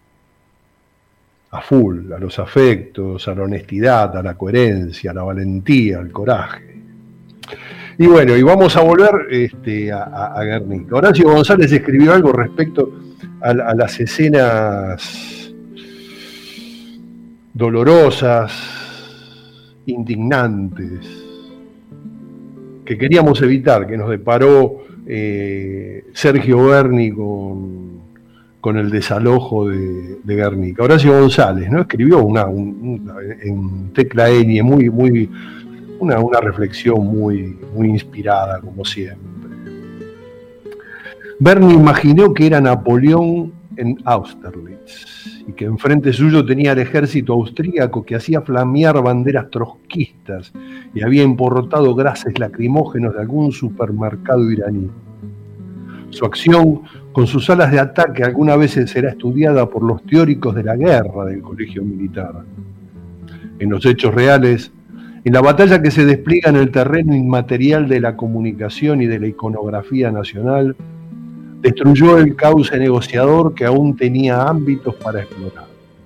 a full, a los afectos, a la honestidad, a la coherencia, a la valentía, al coraje. Y bueno, y vamos a volver este, a, a, a Guernica. Horacio González escribió algo respecto a, a las escenas dolorosas, indignantes, que queríamos evitar, que nos deparó eh, Sergio Berni con, con el desalojo de, de Guernica. Horacio González, ¿no?, escribió una, un, una en tecla ñ muy, muy Una, una reflexión muy, muy inspirada, como siempre. Berni imaginó que era Napoleón en Austerlitz y que enfrente suyo tenía el ejército austríaco que hacía flamear banderas trotskistas y había importado gases lacrimógenos de algún supermercado iraní. Su acción, con sus alas de ataque, alguna vez será estudiada por los teóricos de la guerra del colegio militar. En los hechos reales, en la batalla que se despliega en el terreno inmaterial de la comunicación y de la iconografía nacional, destruyó el cauce negociador que aún tenía ámbitos para explorar.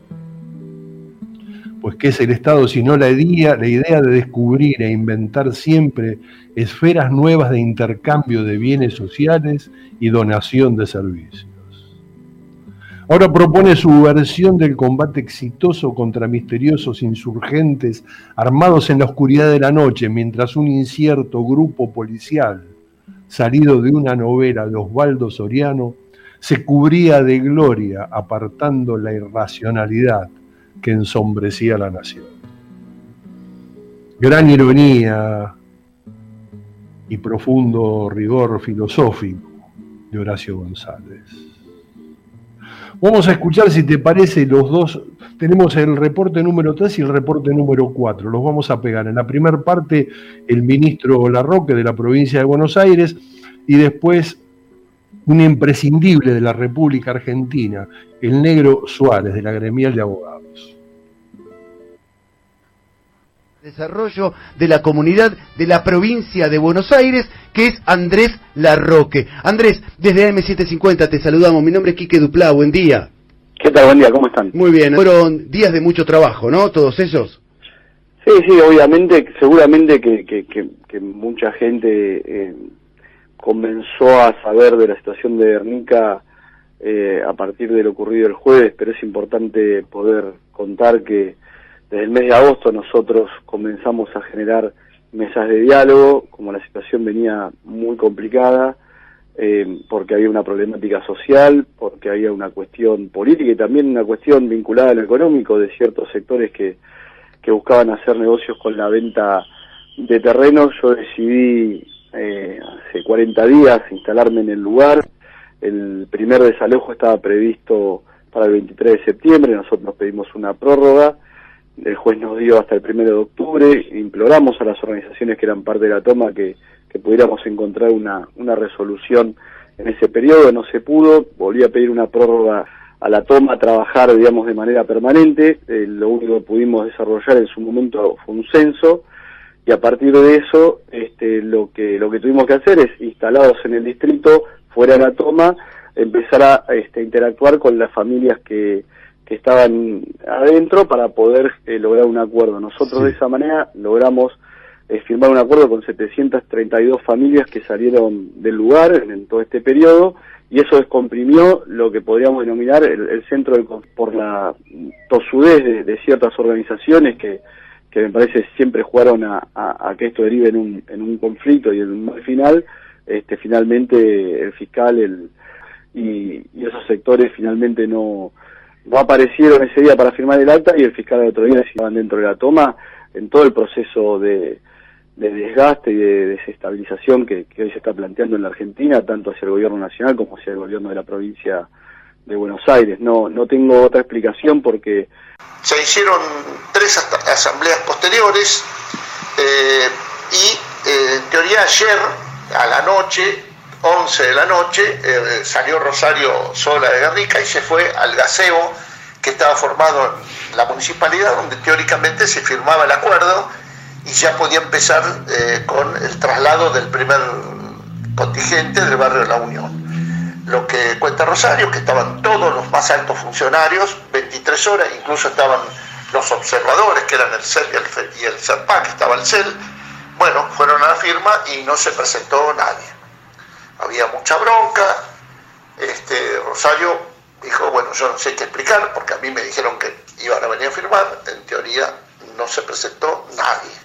Pues ¿qué es el Estado sino la idea, la idea de descubrir e inventar siempre esferas nuevas de intercambio de bienes sociales y donación de servicios? Ahora propone su versión del combate exitoso contra misteriosos insurgentes armados en la oscuridad de la noche, mientras un incierto grupo policial, salido de una novela de Osvaldo Soriano, se cubría de gloria apartando la irracionalidad que ensombrecía a la nación. Gran ironía y profundo rigor filosófico de Horacio González. Vamos a escuchar, si te parece, los dos. Tenemos el reporte número tres y el reporte número cuatro. Los vamos a pegar. En la primera parte, el ministro Larroque de la provincia de Buenos Aires, y después un imprescindible de la República Argentina, el negro Suárez, de la Gremial de Abogados. Desarrollo de la comunidad de la provincia de Buenos Aires, que es Andrés Larroque. Andrés, desde A M setecientos cincuenta te saludamos. Mi nombre es Quique Duplá, buen día. ¿Qué tal? Buen día, ¿cómo están? Muy bien, fueron días de mucho trabajo, ¿no? Todos esos. Sí, sí, obviamente, seguramente que, que, que, que mucha gente eh, comenzó a saber de la situación de Guernica eh, a partir de lo ocurrido el jueves, pero es importante poder contar que desde el mes de agosto nosotros comenzamos a generar mesas de diálogo, como la situación venía muy complicada, eh, porque había una problemática social, porque había una cuestión política y también una cuestión vinculada a lo económico de ciertos sectores que, que buscaban hacer negocios con la venta de terrenos. Yo decidí eh, hace cuarenta días instalarme en el lugar. El primer desalojo estaba previsto para el veintitrés de septiembre, nosotros pedimos una prórroga. El juez nos dio hasta el primero de octubre, imploramos a las organizaciones que eran parte de la toma que, que pudiéramos encontrar una, una resolución en ese periodo, no se pudo, volví a pedir una prórroga a la toma, a trabajar, digamos, de manera permanente. Eh, lo único que pudimos desarrollar en su momento fue un censo, y a partir de eso, este, lo que, lo que tuvimos que hacer es, instalados en el distrito, fuera de la toma, empezar a este, interactuar con las familias que que estaban adentro para poder eh, lograr un acuerdo. Nosotros sí. De esa manera logramos eh, firmar un acuerdo con setecientas treinta y dos familias que salieron del lugar en, en todo este periodo, y eso descomprimió lo que podríamos denominar el, el centro del, por la tosudez de, de ciertas organizaciones que, que me parece siempre jugaron a, a, a que esto derive en un, en un conflicto y en un mal final. Este, finalmente el fiscal el, y, y esos sectores finalmente no No aparecieron ese día para firmar el acta, y el fiscal al otro día estaban dentro de la toma en todo el proceso de, de desgaste y de desestabilización que, que hoy se está planteando en la Argentina, tanto hacia el gobierno nacional como hacia el gobierno de la provincia de Buenos Aires. No, no tengo otra explicación porque... Se hicieron tres asambleas posteriores eh, y eh, en teoría ayer a la noche, once de la noche, eh, salió Rosario Sola de Guernica y se fue al gazebo que estaba formado en la municipalidad, donde teóricamente se firmaba el acuerdo y ya podía empezar eh, con el traslado del primer contingente del barrio de La Unión. Lo que cuenta Rosario, que estaban todos los más altos funcionarios, veintitrés horas, incluso estaban los observadores, que eran el C E L y el, y el CERPAC, que estaba el C E L, bueno, fueron a la firma y no se presentó nadie. Había mucha bronca. este, Rosario dijo, bueno, yo no sé qué explicar, porque a mí me dijeron que iban a venir a firmar, en teoría no se presentó nadie.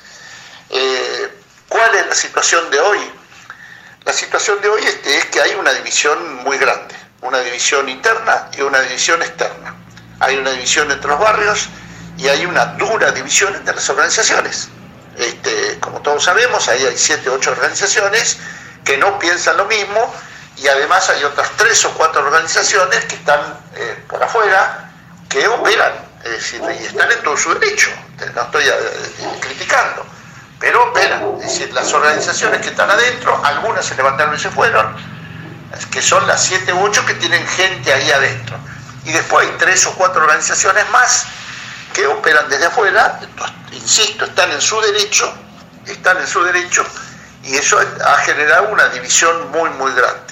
Eh, ¿Cuál es la situación de hoy? La situación de hoy es, es que hay una división muy grande, una división interna y una división externa. Hay una división entre los barrios y hay una dura división entre las organizaciones. Este, como todos sabemos, ahí hay siete, ocho organizaciones que no piensan lo mismo, y además hay otras tres o cuatro organizaciones que están eh, por afuera, que operan, es decir, y están en todo su derecho, no estoy eh, criticando, pero operan, es decir, las organizaciones que están adentro, algunas se levantaron y se fueron, que son las siete u ocho que tienen gente ahí adentro, y después hay tres o cuatro organizaciones más que operan desde afuera, entonces, insisto, están en su derecho, están en su derecho, y eso ha generado una división muy, muy grande.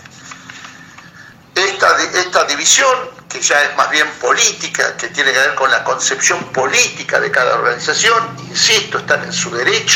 Esta, esta división, que ya es más bien política, que tiene que ver con la concepción política de cada organización, insisto, están en su derecho,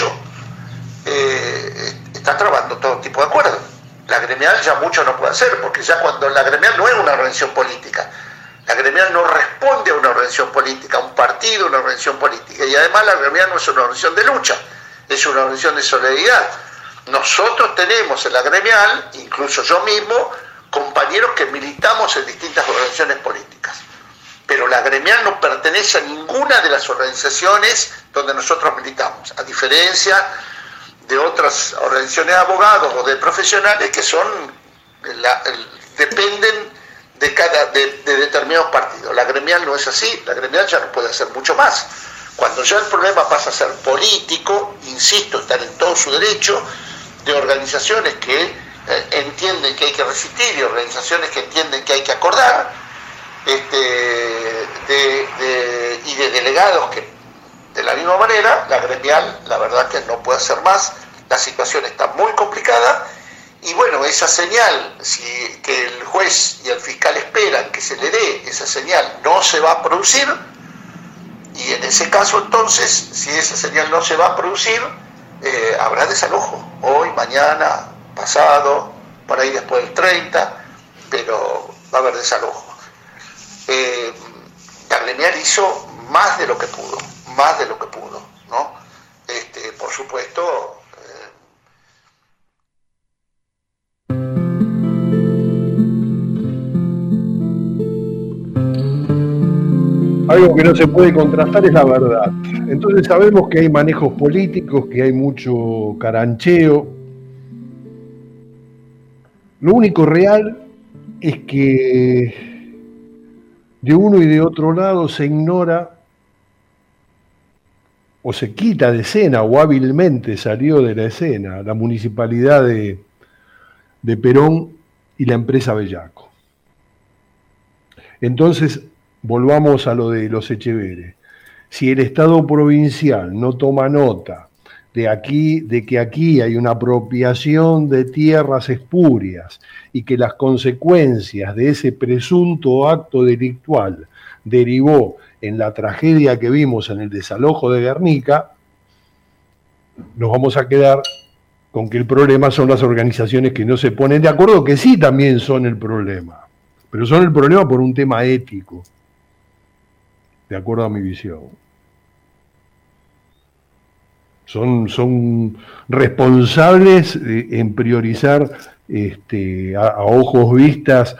eh, está trabando todo tipo de acuerdos. La gremial ya mucho no puede hacer, porque ya cuando la gremial no es una organización política, La gremial no responde a una organización política, a un partido, a una organización política. Y además la gremial no es una organización de lucha, es una organización de solidaridad. Nosotros tenemos en la gremial, incluso yo mismo, compañeros que militamos en distintas organizaciones políticas. Pero la gremial no pertenece a ninguna de las organizaciones donde nosotros militamos, a diferencia de otras organizaciones de abogados o de profesionales que son la, el, dependen de cada de, de determinados partidos. La gremial no es así, la gremial ya no puede hacer mucho más. Cuando ya el problema pasa a ser político, insisto, están en todo su derecho, de organizaciones que eh, entienden que hay que resistir y organizaciones que entienden que hay que acordar, este, de, de, y de delegados que de la misma manera, la gremial la verdad que no puede hacer más, la situación está muy complicada y bueno, esa señal si, que el juez y el fiscal esperan que se le dé, esa señal no se va a producir y en ese caso entonces, si esa señal no se va a producir, eh, habrá desalojo, hoy, mañana, pasado, por ahí después del treinta, pero va a haber desalojo. Eh, la gremial hizo más de lo que pudo, más de lo que pudo, ¿no? Este, por supuesto. Eh... Algo que no se puede contrastar es la verdad. Entonces sabemos que hay manejos políticos, que hay mucho carancheo. Lo único real es que de uno y de otro lado se ignora o se quita de escena o hábilmente salió de la escena la municipalidad de, de Perón y la empresa Bellaco. Entonces, volvamos a lo de los Echeveres. Si el Estado provincial no toma nota de, aquí, de que aquí hay una apropiación de tierras espurias y que las consecuencias de ese presunto acto delictual derivó en la tragedia que vimos en el desalojo de Guernica, nos vamos a quedar con que el problema son las organizaciones que no se ponen de acuerdo, que sí también son el problema, pero son el problema por un tema ético, de acuerdo a mi visión. Son, son responsables en priorizar este, a, a ojos vistas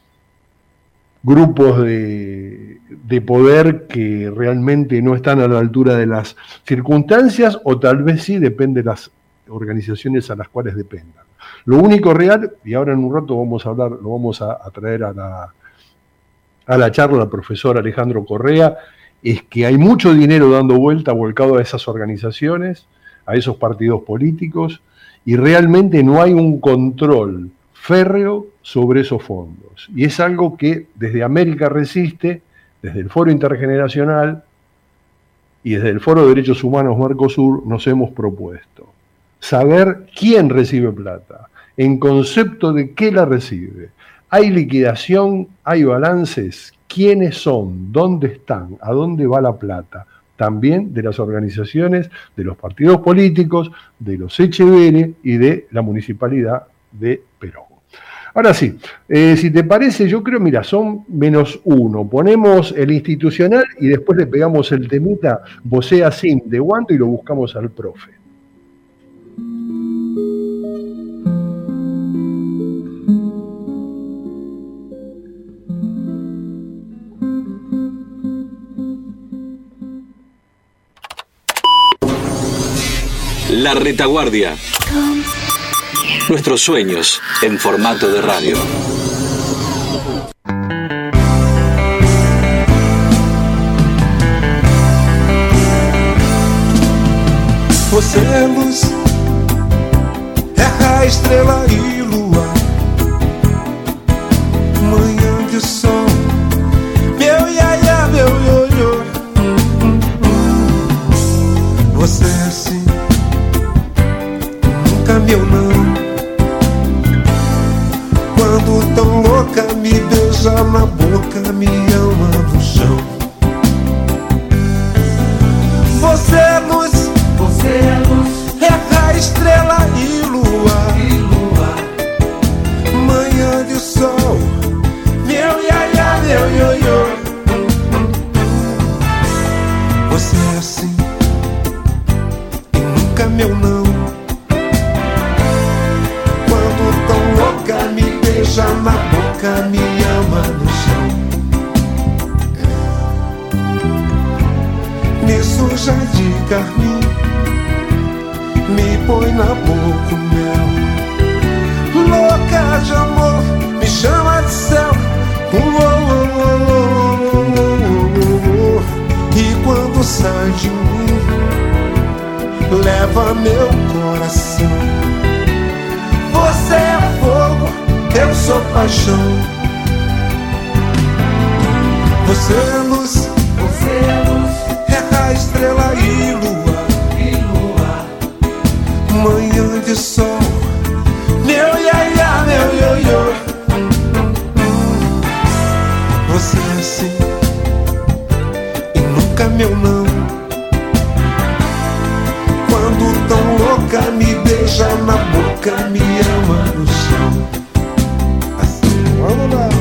grupos de, de poder que realmente no están a la altura de las circunstancias, o tal vez sí, depende de las organizaciones a las cuales dependan. Lo único real, y ahora en un rato vamos a hablar, lo vamos a, a traer a la, a la charla al profesor Alejandro Correa, es que hay mucho dinero dando vuelta, volcado a esas organizaciones, a esos partidos políticos, y realmente no hay un control férreo sobre esos fondos. Y es algo que desde América Resiste, desde el Foro Intergeneracional y desde el Foro de Derechos Humanos Mercosur nos hemos propuesto. Saber quién recibe plata, en concepto de qué la recibe. Hay liquidación, hay balances, quiénes son, dónde están, a dónde va la plata. También de las organizaciones, de los partidos políticos, de los Echeveres y de la Municipalidad de Perón. Ahora sí, eh, si te parece, yo creo, mira, son menos uno. Ponemos el institucional y después le pegamos el temita vocea sim de guanto y lo buscamos al profe. La Retaguardia. Nuestros sueños en formato de radio. Você é luz, é a estrela e lua, manhã de sol, meu iaia, meu ioiô. Você é assim, nunca meu não. Quando tão louca me beija na boca, me ama no chão. Você é luz, você é luz, é a estrela e lua, e lua. Você é assim e nunca meu não. Quando tão louca me beija na boca, me ama no chão, me suja de carmim, me põe na boca o mel. Louca de amor, me chama de céu. Oh, oh, oh, oh, oh, oh. E quando sai de mim, leva meu coração. Você é fogo, eu sou paixão. Você é luz, você é luz, é a estrela e lua, e lua, manhã de sol, meu iaia, meu ioiô. Você é assim e nunca meu não. Quando tão louca me beija na boca, me ama no chão. Assim, vamos lá.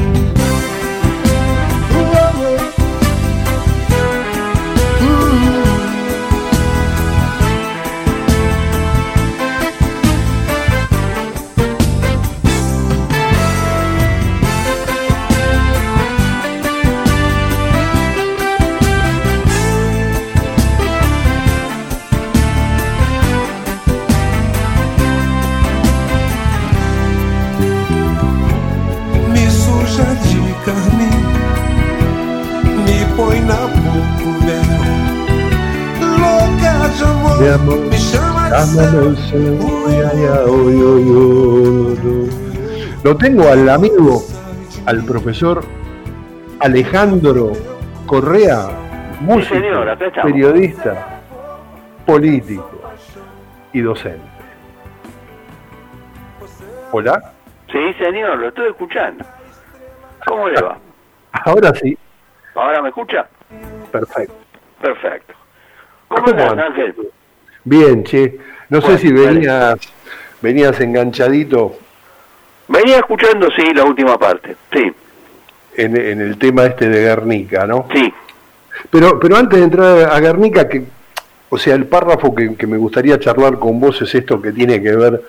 De amor, me chama de céu. Lo tengo al amigo, al profesor Alejandro Correa, músico, sí, señor, acá estamos. Periodista, político y docente. ¿Hola? Sí, señor, lo estoy escuchando. ¿Cómo le va? Ahora sí. ¿Ahora me escucha? Perfecto. Perfecto. ¿Cómo, ¿Cómo estás, andas? Ángel? Bien, che. No Bueno, sé si venías, venías enganchadito. Venía escuchando, sí, la última parte, sí. En, en el tema este de Guernica, ¿no? Sí. Pero, pero antes de entrar a Guernica, que, o sea, el párrafo que, que me gustaría charlar con vos es esto que tiene que ver,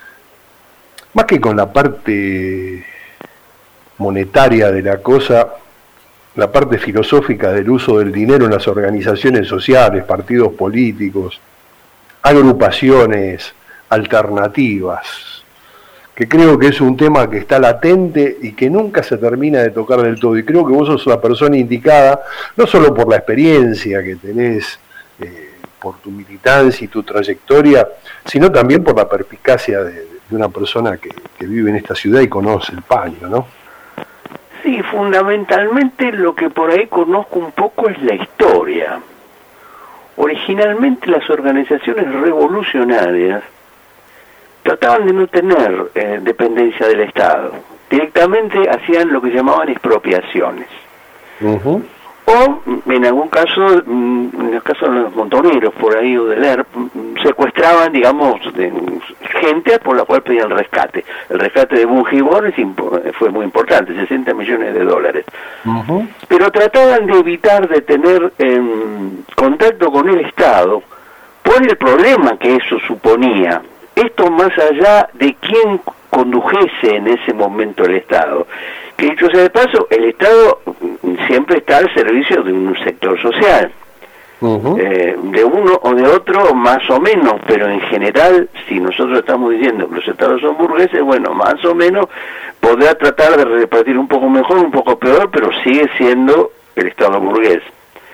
más que con la parte monetaria de la cosa, la parte filosófica del uso del dinero en las organizaciones sociales, partidos políticos, agrupaciones alternativas, que creo que es un tema que está latente y que nunca se termina de tocar del todo. Y creo que vos sos la persona indicada, no solo por la experiencia que tenés, eh, por tu militancia y tu trayectoria, sino también por la perspicacia de, de una persona que, que vive en esta ciudad y conoce el paño, ¿no? Sí, fundamentalmente lo que por ahí conozco un poco es la historia. Originalmente las organizaciones revolucionarias trataban de no tener eh, dependencia del Estado. Directamente hacían lo que llamaban expropiaciones. Uh-huh. O, en algún caso, en el caso de los montoneros, por ahí, o del E R P, secuestraban, digamos, de, gente por la cual pedían rescate. El rescate de Bungibor fue muy importante, sesenta millones de dólares. Uh-huh. Pero trataban de evitar de tener eh, contacto con el Estado por el problema que eso suponía. Esto más allá de quién condujese en ese momento el Estado. Que dicho sea de paso, el Estado siempre está al servicio de un sector social. Uh-huh. eh, de uno o de otro más o menos, pero en general, si nosotros estamos diciendo que los estados son burgueses, bueno, más o menos podrá tratar de repartir un poco mejor, un poco peor, pero sigue siendo el Estado burgués.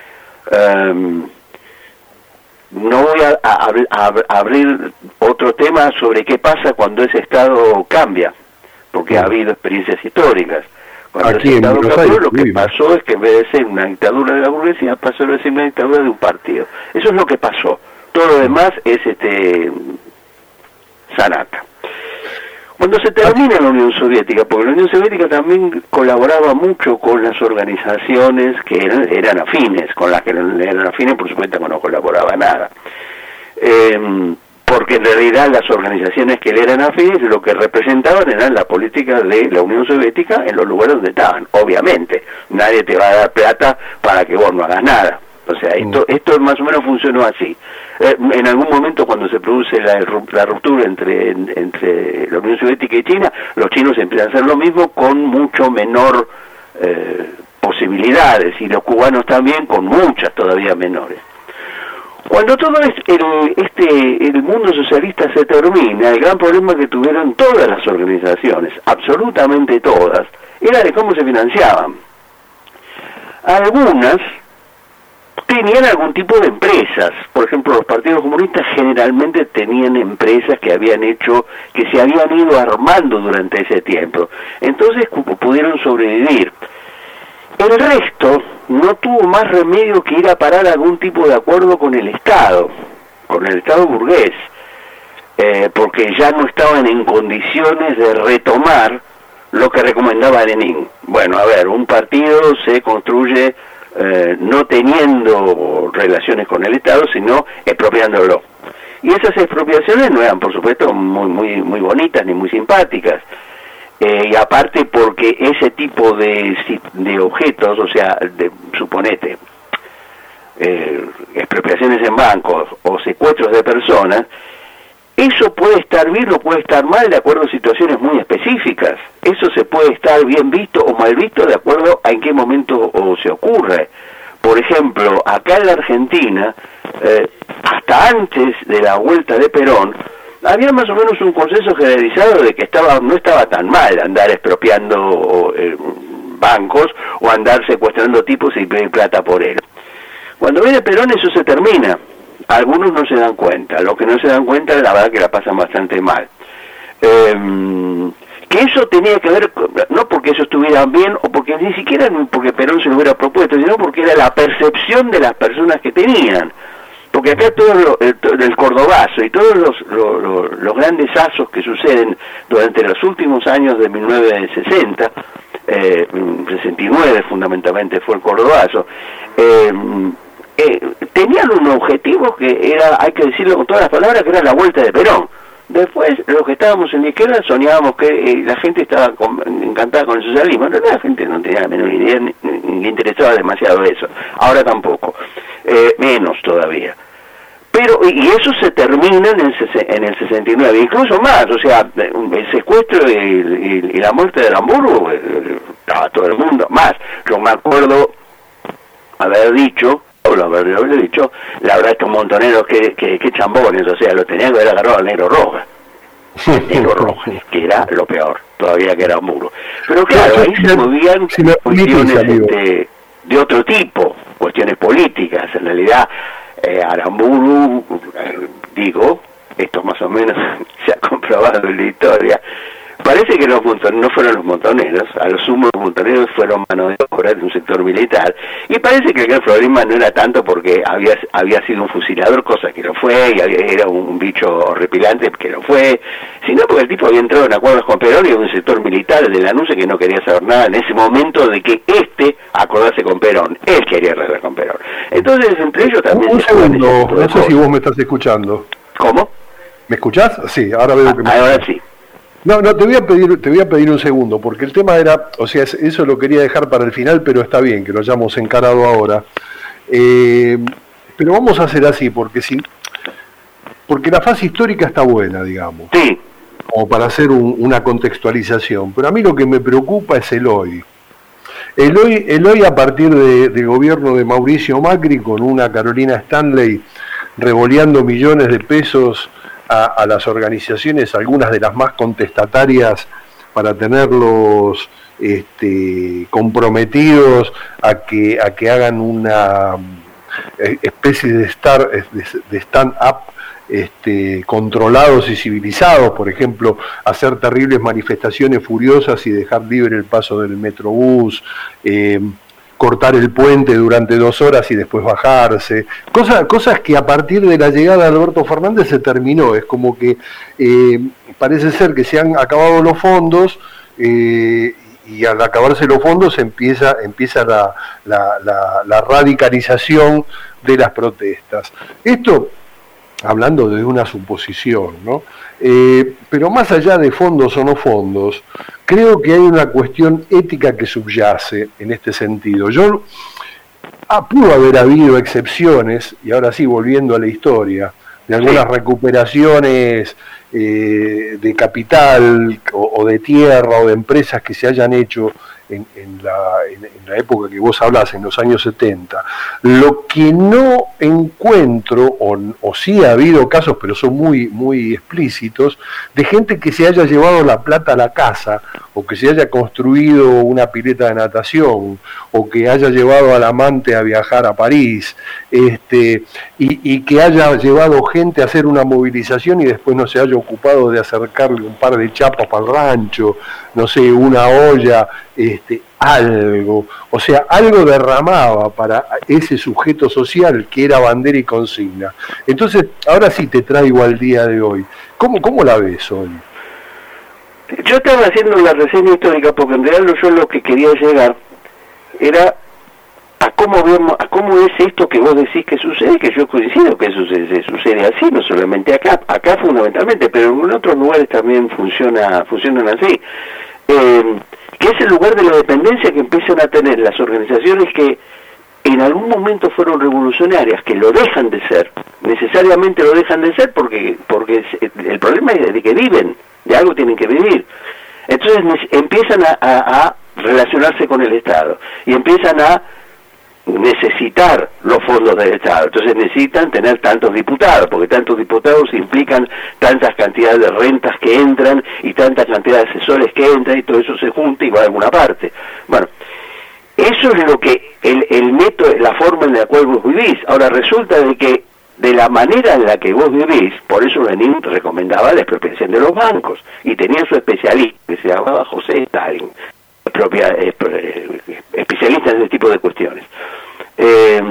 Um, no voy a, a, a, a abrir otro tema sobre qué pasa cuando ese Estado cambia, porque uh-huh. ha habido experiencias históricas. Cuando Aquí ese Estado en cambió, Aires, lo que vivimos. pasó es que en vez de ser una dictadura de la burguesía, pasó a ser una dictadura de un partido. Eso es lo que pasó. Todo lo demás es este sanata. Cuando se termina la Unión Soviética, porque la Unión Soviética también colaboraba mucho con las organizaciones que eran, eran afines, con las que eran afines, por supuesto, no colaboraba nada. Eh, porque en realidad las organizaciones que le eran afines lo que representaban eran la política de la Unión Soviética en los lugares donde estaban. Obviamente, nadie te va a dar plata para que vos no hagas nada. O sea, esto, esto más o menos funcionó así. Eh, en algún momento cuando se produce la, la ruptura entre, entre la Unión Soviética y China, los chinos empiezan a hacer lo mismo con mucho menor eh, posibilidades, y los cubanos también con muchas todavía menores. Cuando todo es, el, este, el mundo socialista se termina, el gran problema que tuvieron todas las organizaciones, absolutamente todas, era de cómo se financiaban. Algunas tenían algún tipo de empresas. Por ejemplo, los partidos comunistas generalmente tenían empresas que habían hecho, que se habían ido armando durante ese tiempo. Entonces pudieron sobrevivir. El resto no tuvo más remedio que ir a parar algún tipo de acuerdo con el Estado, con el Estado burgués, eh, porque ya no estaban en condiciones de retomar lo que recomendaba Lenin. Bueno, a ver, un partido se construye eh, no teniendo relaciones con el Estado, sino expropiándolo. Y esas expropiaciones no eran, por supuesto, muy muy muy bonitas ni muy simpáticas. Eh, y aparte porque ese tipo de, de objetos, o sea, de, suponete, eh, expropiaciones en bancos o secuestros de personas, eso puede estar bien o puede estar mal de acuerdo a situaciones muy específicas. Eso se puede estar bien visto o mal visto de acuerdo a en qué momento o se ocurre. Por ejemplo, acá en la Argentina, eh, hasta antes de la vuelta de Perón, había más o menos un consenso generalizado de que estaba no estaba tan mal andar expropiando eh, bancos o andar secuestrando tipos y pedir plata por él. Cuando viene Perón eso se termina. Algunos no se dan cuenta. Los que no se dan cuenta, la verdad que la pasan bastante mal. Eh, que eso tenía que ver, no porque eso estuviera bien, o porque ni siquiera porque Perón se lo hubiera propuesto, sino porque era la percepción de las personas que tenían. Porque acá todo lo, el, el cordobazo y todos los, los, los, los grandes asos que suceden durante los últimos años de mil novecientos sesenta, eh, sesenta y nueve fundamentalmente fue el cordobazo, eh, eh, tenían un objetivo que era, hay que decirlo con todas las palabras, que era la vuelta de Perón. Después, los que estábamos en la izquierda soñábamos que eh, la gente estaba con, encantada con el socialismo. En realidad la gente no tenía la menor idea, ni, ni le interesaba demasiado eso. Ahora tampoco. Eh, menos todavía. Pero, y eso se termina en el, en el sesenta y nueve, incluso más, o sea, el secuestro y, y, y la muerte de Hamburgo, estaba todo el mundo, más. Yo me acuerdo haber dicho, o lo haber, haber dicho, la verdad estos montoneros, que, que, que chambones, o sea, lo tenían que haber agarrado al negro Rojas. El negro Rojas, que era lo peor, todavía que era Hamburgo. Pero claro, ahí se movían cuestiones este, de otro tipo, cuestiones políticas, en realidad. Eh, Aramburu, eh, digo, esto más o menos se ha comprobado en la historia, parece que los no fueron los montoneros, a lo sumo los montoneros fueron mano de obra de un sector militar, y parece que el gran problema no era tanto porque había había sido un fusilador, cosa que no fue, y había, era un bicho horripilante, que no fue, sino porque el tipo había entrado en acuerdos con Perón y un sector militar de Lanús que no quería saber nada en ese momento de que este acordase con Perón, él quería arreglar con Perón. Entonces, entre ellos también... Un segundo, no sé si vos me estás escuchando. ¿Cómo? ¿Me escuchás? Sí, ahora veo que me Ahora escuchás. Sí. No, no, te voy a pedir, te voy a pedir un segundo, porque el tema era, o sea, eso lo quería dejar para el final, pero está bien que lo hayamos encarado ahora. Eh, pero vamos a hacer así, porque si, porque la fase histórica está buena, digamos. Sí. Como para hacer un, una contextualización. Pero a mí lo que me preocupa es el hoy. El hoy, el hoy a partir de, del gobierno de Mauricio Macri, con una Carolina Stanley revoleando millones de pesos A, a las organizaciones, algunas de las más contestatarias, para tenerlos este, comprometidos a que a que hagan una especie de estar de, de stand-up este, controlados y civilizados, por ejemplo, hacer terribles manifestaciones furiosas y dejar libre el paso del Metrobús, eh, cortar el puente durante dos horas y después bajarse, cosas cosas que a partir de la llegada de Alberto Fernández se terminó. Es como que eh, parece ser que se han acabado los fondos eh, y al acabarse los fondos empieza empieza la, la, la, la radicalización de las protestas. Esto hablando de una suposición, ¿no? Eh, pero más allá de fondos o no fondos, creo que hay una cuestión ética que subyace en este sentido. Yo ah, pudo haber habido excepciones, y ahora sí, volviendo a la historia, de algunas sí. recuperaciones eh, de capital o, o de tierra o de empresas que se hayan hecho en, en, la, en, en la época que vos hablás, en los años setenta. Lo que no encuentro, o, o sí ha habido casos, pero son muy, muy explícitos, de gente que se haya llevado la plata a la casa, o que se haya construido una pileta de natación, o que haya llevado al amante a viajar a París, este, y, y que haya llevado gente a hacer una movilización y después no se haya ocupado de acercarle un par de chapas para el rancho, no sé, una olla, este, algo, o sea, algo derramaba para ese sujeto social que era bandera y consigna. Entonces, ahora sí te traigo al día de hoy. ¿Cómo, cómo la ves hoy? Yo estaba haciendo la reseña histórica porque en realidad yo lo que quería llegar era a cómo vemos, a cómo es esto que vos decís que sucede, que yo coincido que sucede, sucede así, no solamente acá, acá fundamentalmente, pero en otros lugares también funciona, funcionan así. Eh, que es el lugar de la dependencia que empiezan a tener las organizaciones que en algún momento fueron revolucionarias, que lo dejan de ser, necesariamente lo dejan de ser porque porque el problema es de que viven, de algo tienen que vivir. Entonces empiezan a, a, a relacionarse con el Estado y empiezan a necesitar los fondos del Estado. Entonces necesitan tener tantos diputados, porque tantos diputados implican tantas cantidades de rentas que entran y tantas cantidades de asesores que entran, y todo eso se junta y va a alguna parte. Bueno, eso es lo que el, el método, la forma en la cual vos vivís. Ahora resulta de que de la manera en la que vos vivís, por eso Lenin recomendaba la expropiación de los bancos, y tenía su especialista que se llamaba José Stalin, propia, eh, especialista en ese tipo de cuestiones. Eh,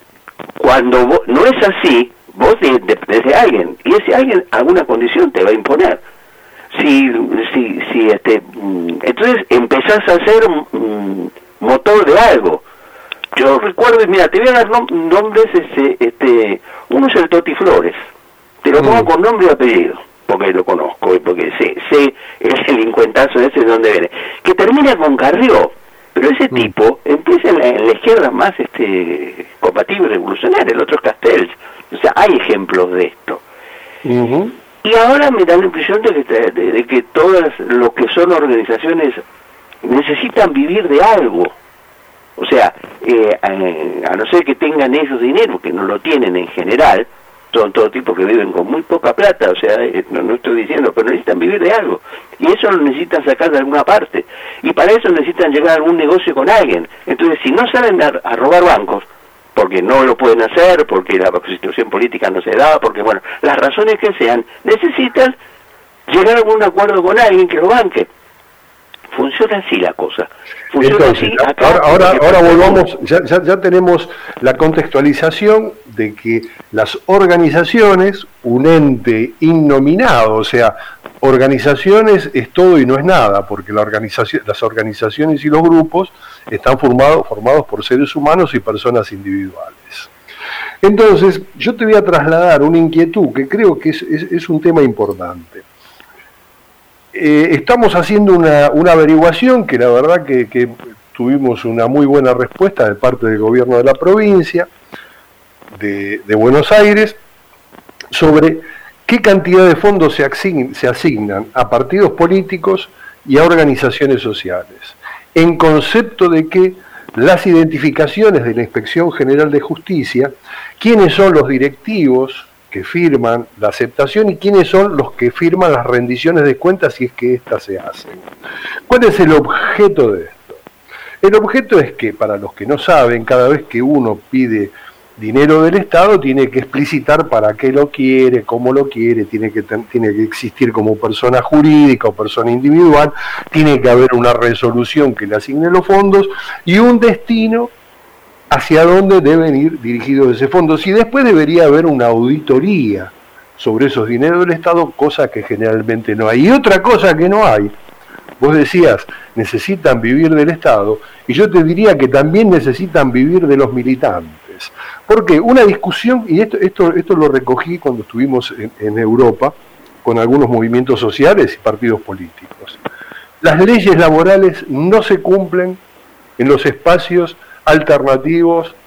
cuando vos, no es así, vos dependés de alguien, y ese alguien alguna condición te va a imponer. Si, si, si este, entonces empezás a ser um, motor de algo. Yo recuerdo, mira, te voy a dar nom- nombres, este, este, uno es el Toti Flores, te lo pongo mm. con nombre y apellido, porque lo conozco, y porque sé, sé el delincuentazo ese de dónde viene, que termina con Carrió, pero ese mm. tipo empieza en la, en la izquierda más este compatible, revolucionaria, el otro es Castells, o sea, hay ejemplos de esto. Uh-huh. Y ahora me da la impresión de que, de, de que todas lo que son organizaciones necesitan vivir de algo. O sea, eh, a, a no ser que tengan ellos dinero, que no lo tienen en general, son todo tipo que viven con muy poca plata, o sea, eh, no, no estoy diciendo, pero necesitan vivir de algo. Y eso lo necesitan sacar de alguna parte. Y para eso necesitan llegar a algún negocio con alguien. Entonces, si no salen a, a robar bancos, porque no lo pueden hacer, porque la situación política no se da, porque, bueno, las razones que sean, necesitan llegar a algún acuerdo con alguien que lo banque. Funciona así la cosa. Funciona Entonces, así acá, ahora, ahora, ahora volvamos, ya, ya, ya tenemos la contextualización de que las organizaciones, un ente innominado, o sea, organizaciones es todo y no es nada, porque la organización, las organizaciones y los grupos están formados, formados por seres humanos y personas individuales. Entonces, yo te voy a trasladar una inquietud que creo que es, es, es un tema importante. Eh, estamos haciendo una, una averiguación que la verdad que, que tuvimos una muy buena respuesta de parte del gobierno de la provincia de, de Buenos Aires sobre qué cantidad de fondos se, asign, se asignan a partidos políticos y a organizaciones sociales, en concepto de que las identificaciones de la Inspección General de Justicia, quiénes son los directivos que firman la aceptación y quiénes son los que firman las rendiciones de cuentas si es que éstas se hacen. ¿Cuál es el objeto de esto? El objeto es que, para los que no saben, cada vez que uno pide dinero del Estado tiene que explicitar para qué lo quiere, cómo lo quiere, tiene que, tiene que existir como persona jurídica o persona individual, tiene que haber una resolución que le asigne los fondos y un destino hacia dónde deben ir dirigidos ese fondo. Si después debería haber una auditoría sobre esos dineros del Estado, cosa que generalmente no hay. Y otra cosa que no hay, vos decías, necesitan vivir del Estado, y yo te diría que también necesitan vivir de los militantes. Porque una discusión, y esto, esto, esto lo recogí cuando estuvimos en, en Europa, con algunos movimientos sociales y partidos políticos. Las leyes laborales no se cumplen en los espacios alternativos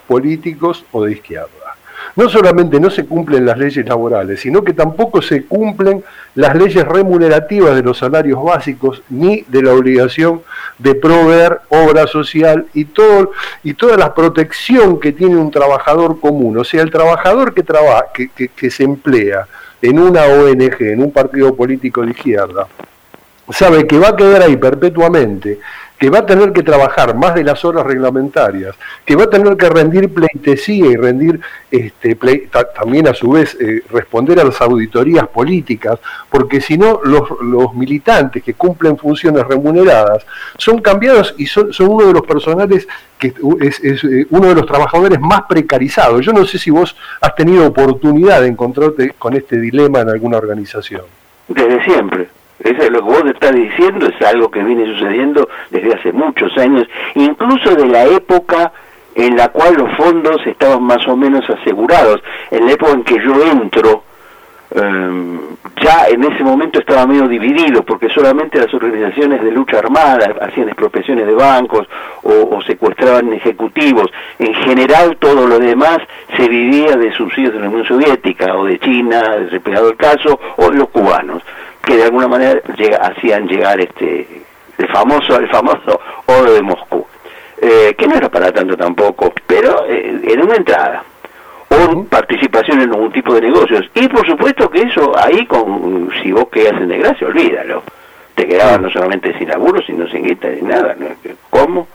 políticos o de izquierda. No solamente no se cumplen las leyes laborales, sino que tampoco se cumplen las leyes remunerativas de los salarios básicos, ni de la obligación de proveer obra social y todo y toda la protección que tiene un trabajador común. O sea, el trabajador que trabaja, que, que, que se emplea en una O N G, en un partido político de izquierda, sabe que va a quedar ahí perpetuamente, que va a tener que trabajar más de las horas reglamentarias, que va a tener que rendir pleitesía y rendir este, plei, ta, también a su vez eh, responder a las auditorías políticas, porque si no los, los militantes que cumplen funciones remuneradas son cambiados y son, son uno de los personales que es, es eh, uno de los trabajadores más precarizados. Yo no sé si vos has tenido oportunidad de encontrarte con este dilema en alguna organización. Desde siempre. Eso es lo que vos estás diciendo, es algo que viene sucediendo desde hace muchos años, incluso de la época en la cual los fondos estaban más o menos asegurados. En la época en que yo entro, eh, ya en ese momento estaba medio dividido, porque solamente las organizaciones de lucha armada hacían expropiaciones de bancos o, o secuestraban ejecutivos. En general todo lo demás se vivía de subsidios de la Unión Soviética o de China, despegado el caso, o de los cubanos, que de alguna manera llega, hacían llegar este el famoso el famoso oro de Moscú, eh, que no era para tanto tampoco, pero eh, era una entrada o participación en algún tipo de negocios. Y por supuesto que eso ahí, con si vos quedas en desgracia, olvídalo, te quedabas no solamente sin laburo, sino sin guita ni nada, ¿no? ¿Cómo?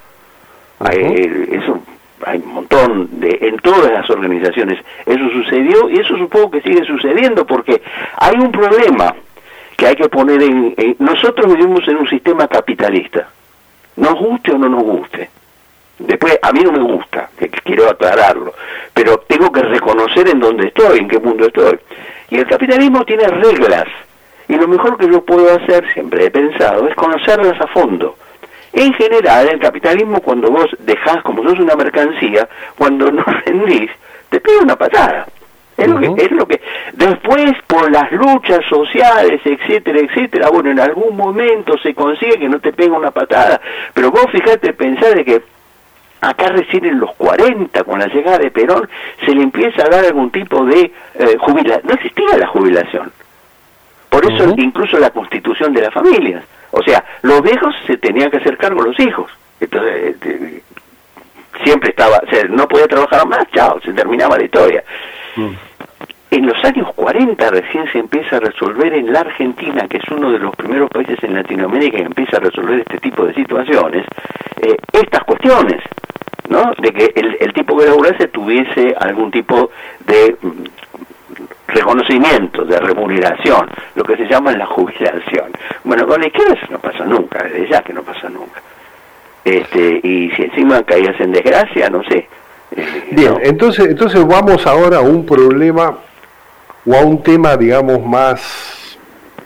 Hay, eso hay un montón de en todas las organizaciones eso sucedió, y eso supongo que sigue sucediendo, porque hay un problema que hay que poner en, en... Nosotros vivimos en un sistema capitalista, nos guste o no nos guste. Después, a mí no me gusta, que, que quiero aclararlo, pero tengo que reconocer en dónde estoy, en qué mundo estoy. Y el capitalismo tiene reglas, y lo mejor que yo puedo hacer, siempre he pensado, es conocerlas a fondo. En general, el capitalismo, cuando vos dejás, como sos una mercancía, cuando no rendís, te pega una patada. Es lo, que, es lo que después, por las luchas sociales, etcétera, etcétera, bueno, en algún momento se consigue que no te pega una patada, pero vos fijate, pensá de que acá recién en los cuarenta, con la llegada de Perón, se le empieza a dar algún tipo de eh, jubilación. No existía la jubilación. Por eso uh-huh. incluso la constitución de las familias. O sea, los viejos se tenían que hacer cargo los hijos. Entonces, eh, siempre estaba, o sea, no podía trabajar más, chao, se terminaba la historia. Uh-huh. En los años cuarenta recién se empieza a resolver en la Argentina, que es uno de los primeros países en Latinoamérica que empieza a resolver este tipo de situaciones, eh, estas cuestiones, ¿no? De que el, el tipo que laburase tuviese algún tipo de mm, reconocimiento, de remuneración, lo que se llama la jubilación. Bueno, con la izquierda eso no pasa nunca, desde ya que no pasa nunca. Este, y si encima caías en desgracia, no sé. Eh, Bien, no. entonces, entonces vamos ahora a un problema o a un tema, digamos, más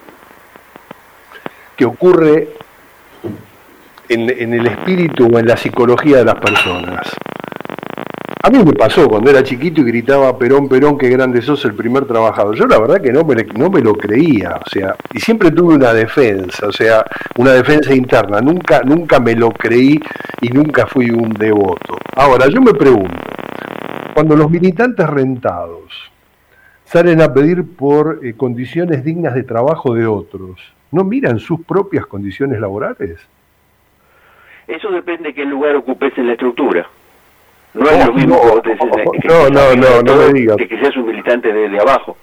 que ocurre en, en el espíritu o en la psicología de las personas. A mí me pasó cuando era chiquito y gritaba Perón, Perón, qué grande sos, el primer trabajador. Yo la verdad que no me, no me lo creía, o sea, y siempre tuve una defensa, o sea, una defensa interna, nunca, nunca me lo creí y nunca fui un devoto. Ahora, yo me pregunto, cuando los militantes rentados salen a pedir por eh, condiciones dignas de trabajo de otros, ¿no miran sus propias condiciones laborales? Eso depende de qué lugar ocupes en la estructura. No es lo mismo no, que, vos te, que, no, que, no, no, no me digas. Que, que seas un militante desde abajo.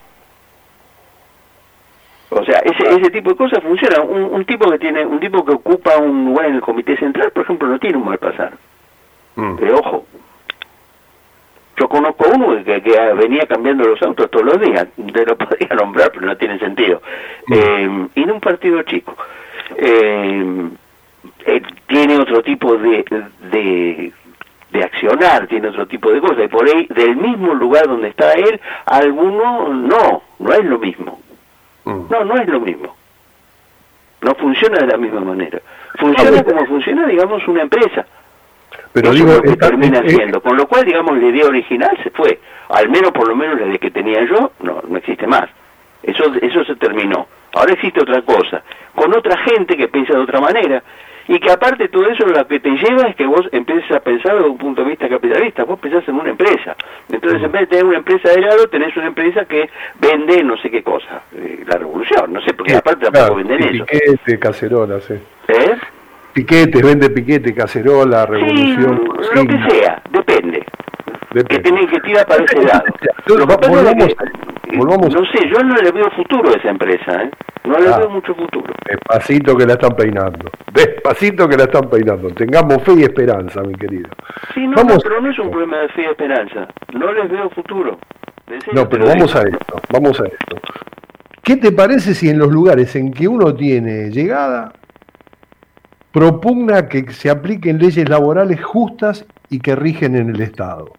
O sea, ese ese tipo de cosas funciona. Un, un tipo que tiene un tipo que ocupa un lugar en el comité central, por ejemplo, no tiene un mal pasar. Mm. Pero ojo, yo conozco uno que, que venía cambiando los autos todos los días. Te lo podría nombrar, pero no tiene sentido. Mm. Eh, y en un partido chico. Eh, eh, tiene otro tipo de... de de accionar, tiene otro tipo de cosas, y por ahí, del mismo lugar donde está él, alguno no, no es lo mismo. Mm. No, no es lo mismo. No funciona de la misma manera. Funciona como funciona, digamos, una empresa. Pero eso digo, es lo que esta, termina es, haciendo. Con lo cual, digamos, la idea original se fue. Al menos, por lo menos, desde que tenía yo, no, no existe más. Eso, eso se terminó. Ahora existe otra cosa, con otra gente que piensa de otra manera, Y que aparte todo eso lo que te lleva es que vos empieces a pensar desde un punto de vista capitalista, vos pensás en una empresa. Entonces en vez de tener una empresa de helado, tenés una empresa que vende no sé qué cosa, eh, la revolución, no sé, porque aparte tampoco Claro, venden eso. piquete, cacerola, sí. ¿Eh? Piquetes, vende piquete, cacerola, revolución. Sí, lo que sea, depende. Que tienen que tirar para ese lado. Lo que pasa es que, volvamos. no sé, yo no le veo futuro a esa empresa, ¿eh? No le Ah. veo mucho futuro. Despacito que la están peinando. Despacito que la están peinando. Tengamos fe y esperanza, mi querido. Sí, no, Vamos- no, pero no es un problema de fe y esperanza. No les veo futuro. En serio No, te pero lo vamos digo. a esto, vamos a esto. ¿Qué te parece si en los lugares en que uno tiene llegada propugna que se apliquen leyes laborales justas y que rigen en el Estado?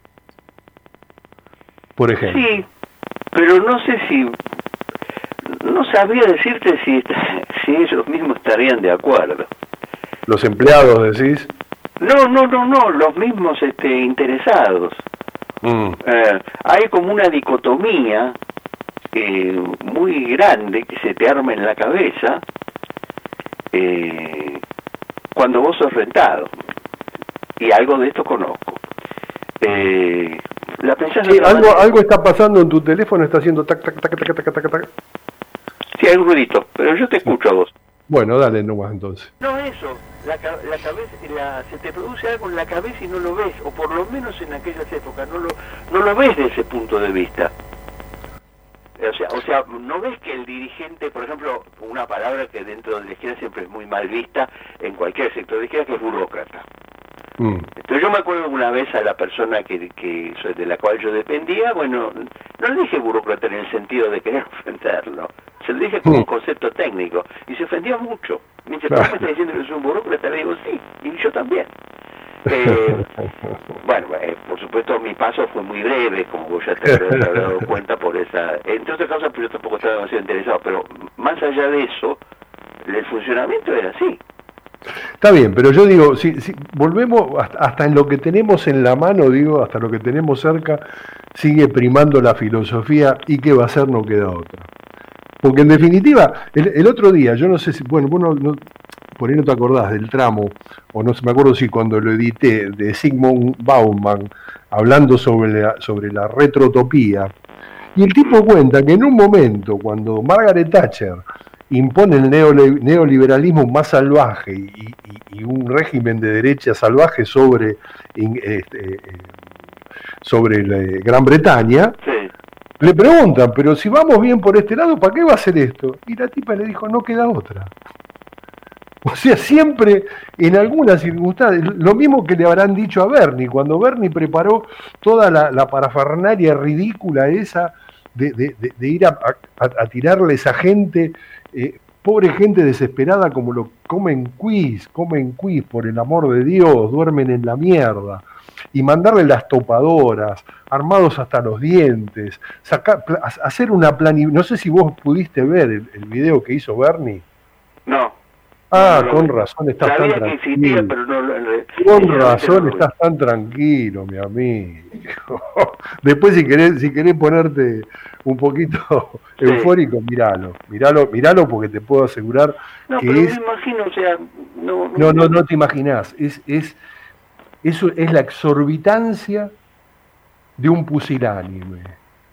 Por ejemplo. Sí, pero no sé si... No sabría decirte si, si ellos mismos estarían de acuerdo. Los empleados, decís. No, no, no, no, los mismos este, interesados. Mm. Eh, hay como una dicotomía eh, muy grande que se te arma en la cabeza eh, cuando vos sos rentado. Y algo de esto conozco. Eh, la pensás de Sí, otra algo, manera. algo está pasando en tu teléfono, está haciendo tac, tac, tac, tac, tac, tac, tac. Sí, hay un ruidito, pero yo te escucho a vos. Bueno, dale nomás entonces. No, eso, la, ca- la cabeza, la, se te produce algo en la cabeza y no lo ves, o por lo menos en aquellas épocas no lo, no lo ves desde ese punto de vista. O sea, o sea, no ves que el dirigente, por ejemplo, una palabra que dentro de la izquierda siempre es muy mal vista en cualquier sector de izquierda, que es burócrata. Mm. Entonces yo me acuerdo una vez a la persona que, que de la cual yo dependía, bueno, no le dije burócrata en el sentido de querer ofenderlo, se lo dije como un concepto técnico, y se ofendió mucho. Me dice, ¿cómo me está diciendo que soy un burócrata? Le digo, sí, y yo también. Eh, bueno, eh, por supuesto mi paso fue muy breve, como vos ya te habrás dado cuenta por esa... Entre otras cosas, pero yo tampoco estaba demasiado interesado, pero más allá de eso, el funcionamiento era así. Está bien, pero yo digo, si, si volvemos hasta, hasta en lo que tenemos en la mano, digo, hasta lo que tenemos cerca, sigue primando la filosofía y qué va a hacer no queda otra. Porque en definitiva, el, el otro día, yo no sé si, bueno, vos no, no, por ahí no te acordás del tramo, o no me acuerdo si cuando lo edité, de Zygmunt Bauman, hablando sobre la, sobre la retrotopía, y el tipo cuenta que en un momento, cuando Margaret Thatcher impone el neole- neoliberalismo más salvaje y, y- y un régimen de derecha salvaje sobre, in- este, eh, sobre la, eh, Gran Bretaña, le preguntan, pero si vamos bien por este lado, ¿para qué va a hacer esto? Y la tipa le dijo, no queda otra. O sea, siempre en alguna circunstancia, lo mismo que le habrán dicho a Bernie, cuando Bernie preparó toda la, la parafernalia ridícula esa de, de- de- de ir a, a- a tirarle a esa gente, eh, pobre gente desesperada, como lo comen quiz, comen quiz, por el amor de Dios, duermen en la mierda, y mandarle las topadoras, armados hasta los dientes, sacar, pla- hacer una planificación. No sé si vos pudiste ver el, el video que hizo Bernie. No. Ah, No, no, con no. razón estás tan Sabía que existía, tranquilo. pero no... no- no- Con sinceramente razón no lo vi. estás tan tranquilo, mi amigo. Después si querés, si querés ponerte un poquito Sí. eufórico, miralo, miralo, miralo porque te puedo asegurar No, que pero es... me imagino, o sea, no... No, no, no te imaginás, es, es, eso es la exorbitancia de un pusilánime.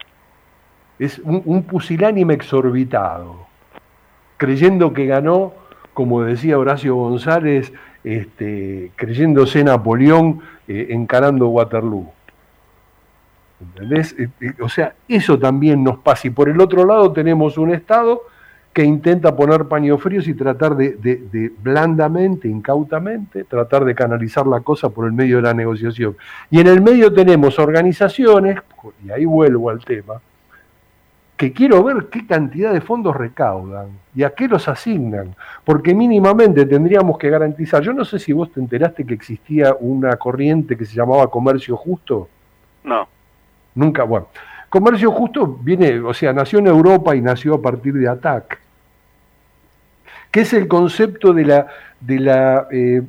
Es un, un pusilánime exorbitado, creyendo que ganó, como decía Horacio González, este, creyéndose Napoleón eh, encarando Waterloo. ¿Entendés? Eh, eh, O sea, eso también nos pasa. Y por el otro lado tenemos un Estado que intenta poner paños fríos y tratar de, de- de blandamente, incautamente, tratar de canalizar la cosa por el medio de la negociación. Y en el medio tenemos organizaciones, y ahí vuelvo al tema, que quiero ver qué cantidad de fondos recaudan y a qué los asignan, porque mínimamente tendríamos que garantizar. Yo no sé si vos te enteraste que existía una corriente que se llamaba comercio justo. No. Nunca, bueno. Comercio justo viene, o sea, nació en Europa y nació a partir de A T A C, que es el concepto de la, de la, eh,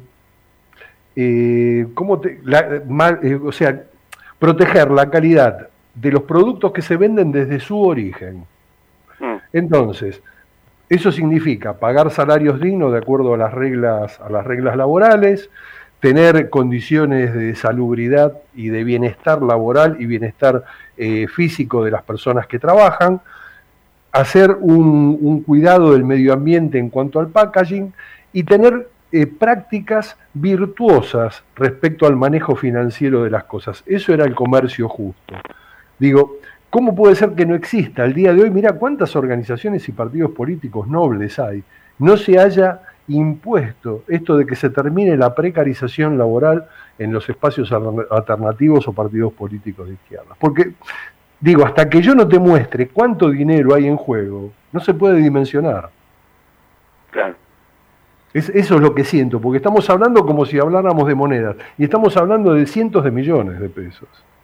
eh, ¿cómo te, la- mal- eh, o sea, proteger la calidad de los productos que se venden desde su origen. Entonces, Eso significa pagar salarios dignos de acuerdo a las reglas, a las reglas laborales, tener condiciones de salubridad y de bienestar laboral y bienestar eh, físico de las personas que trabajan, hacer un, un cuidado del medio ambiente en cuanto al packaging y tener eh, prácticas virtuosas respecto al manejo financiero de las cosas. Eso era el comercio justo. Digo, ¿cómo puede ser que no exista? Al día de hoy, mira cuántas organizaciones y partidos políticos nobles hay. No se haya impuesto esto de que se termine la precarización laboral en los espacios alternativos o partidos políticos de izquierda. Porque, digo, hasta que yo no te muestre cuánto dinero hay en juego, no se puede dimensionar. Claro. Es, eso es lo que siento, porque estamos hablando como si habláramos de monedas, y estamos hablando de cientos de millones de pesos.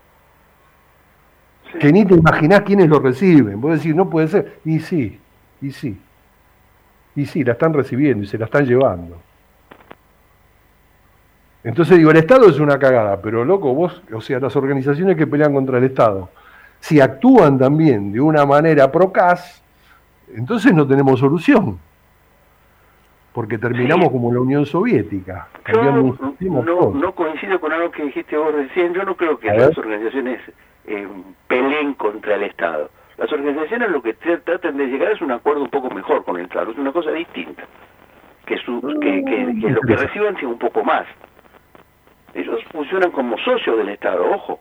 Sí. Que ni te imaginás quiénes lo reciben. Vos decís, no puede ser. Y sí, y sí. Y sí, la están recibiendo y se la están llevando. Entonces digo, el Estado es una cagada, pero loco, vos, o sea, las organizaciones que pelean contra el Estado, si actúan también de una manera procaz, entonces no tenemos solución. Porque terminamos sí. como la Unión Soviética. Yo no, no, no coincido con algo que dijiste vos recién. Yo no creo que las organizaciones eh, peleen contra el Estado. Las organizaciones lo que tratan de llegar es un acuerdo un poco mejor con el Estado, es una cosa distinta, que, su, que, que, que lo que reciban sea un poco más. Ellos funcionan como socios del Estado, ojo.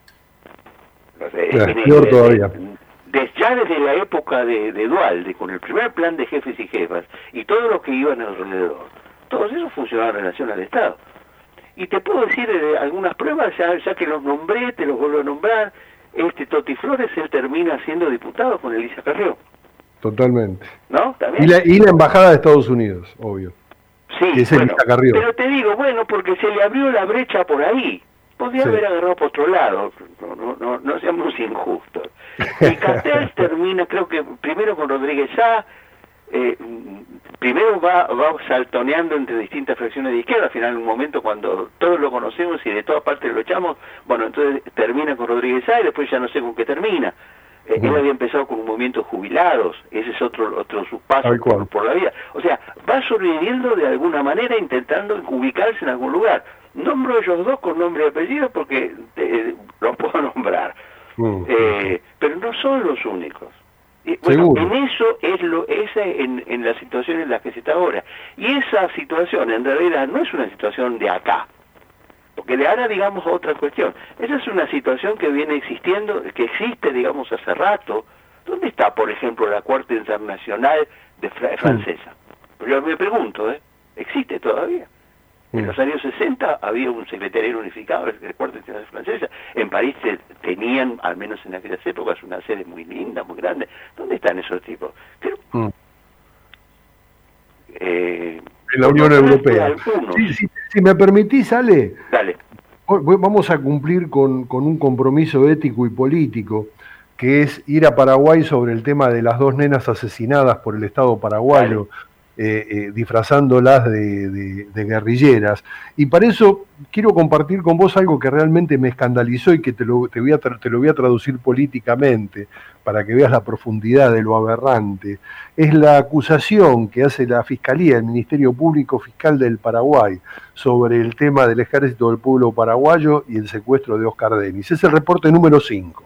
Claro, peor todavía. Des, ya desde la época de, de Duhalde, con el primer plan de jefes y jefas, y todos los que iban alrededor, todos esos funcionaban en relación al Estado. Y te puedo decir eh, algunas pruebas, ya, ya que los nombré, te los vuelvo a nombrar. Este Toti Flores, él termina siendo diputado con Elisa Carrió. Totalmente. ¿No? ¿También? Y la, y la embajada de Estados Unidos, obvio. Sí, que es bueno, Elisa Carrió. Pero te digo, bueno, porque se le abrió la brecha por ahí. Podría sí. haber agarrado por otro lado. No, no, no, no seamos injustos. Y Castel termina, creo que primero con Rodríguez Sá, eh, primero va, va saltoneando entre distintas fracciones de izquierda, al final en un momento cuando todos lo conocemos y de todas partes lo echamos, bueno, entonces termina con Rodríguez Sá y después ya no sé con qué termina. Eh, uh-huh. Él había empezado con un movimiento de jubilados, ese es otro otro su paso por, por la vida. O sea, va sobreviviendo de alguna manera intentando ubicarse en algún lugar. Nombro ellos dos con nombre y apellido porque eh, los puedo nombrar. Uh-huh. Eh, pero no son los únicos. Y, bueno, Seguro. en eso es lo esa en, en la situación en la que se está ahora. Y esa situación en realidad no es una situación de acá, porque de ahora digamos otra cuestión. Esa es una situación que viene existiendo, que existe digamos hace rato. ¿Dónde está, por ejemplo, la Corte Internacional de Fra- Francesa? Yo me pregunto, ¿eh? ¿Existe todavía? En los años sesenta había un secretariado unificado de la Corte Internacional Francesa. En París te, tenían, al menos en aquellas épocas, una sede muy linda, muy grande. ¿Dónde están esos tipos? Pero, mm. eh, en la Unión Europea. Si, si, si me permitís, Ale, Dale. vamos a cumplir con, con un compromiso ético y político, que es ir a Paraguay sobre el tema de las dos nenas asesinadas por el Estado paraguayo. Dale. Eh, eh, disfrazándolas de, de, de guerrilleras. Y para eso quiero compartir con vos algo que realmente me escandalizó y que te lo, te voy a tra- te lo voy a traducir políticamente para que veas la profundidad de lo aberrante. Es la acusación que hace la Fiscalía, el Ministerio Público Fiscal del Paraguay, sobre el tema del Ejército del Pueblo Paraguayo y el secuestro de Oscar Denis. Es el reporte número cinco.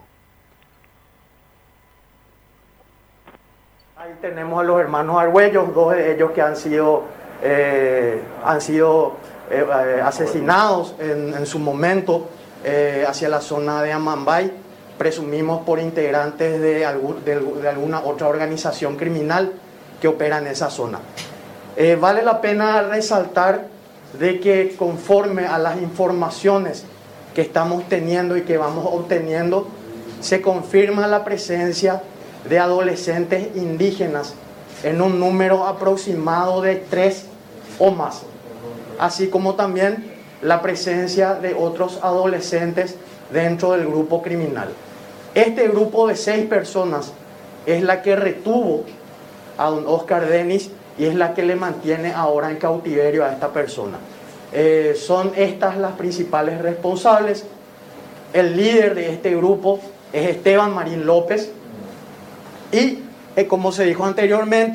Tenemos a los hermanos Argüellos, dos de ellos que han sido, eh, han sido eh, asesinados en, en su momento eh, hacia la zona de Amambay, presumimos por integrantes de, algún, de, de alguna otra organización criminal que opera en esa zona. Eh, vale la pena resaltar de que conforme a las informaciones que estamos teniendo y que vamos obteniendo, se confirma la presencia de adolescentes indígenas en un número aproximado de tres o más, así como también la presencia de otros adolescentes dentro del grupo criminal. Este grupo de seis personas es la que retuvo a don Oscar Denis y es la que le mantiene ahora en cautiverio a esta persona. Eh, son estas las principales responsables. El líder de este grupo es Esteban Marín López. Y, eh, como se dijo anteriormente,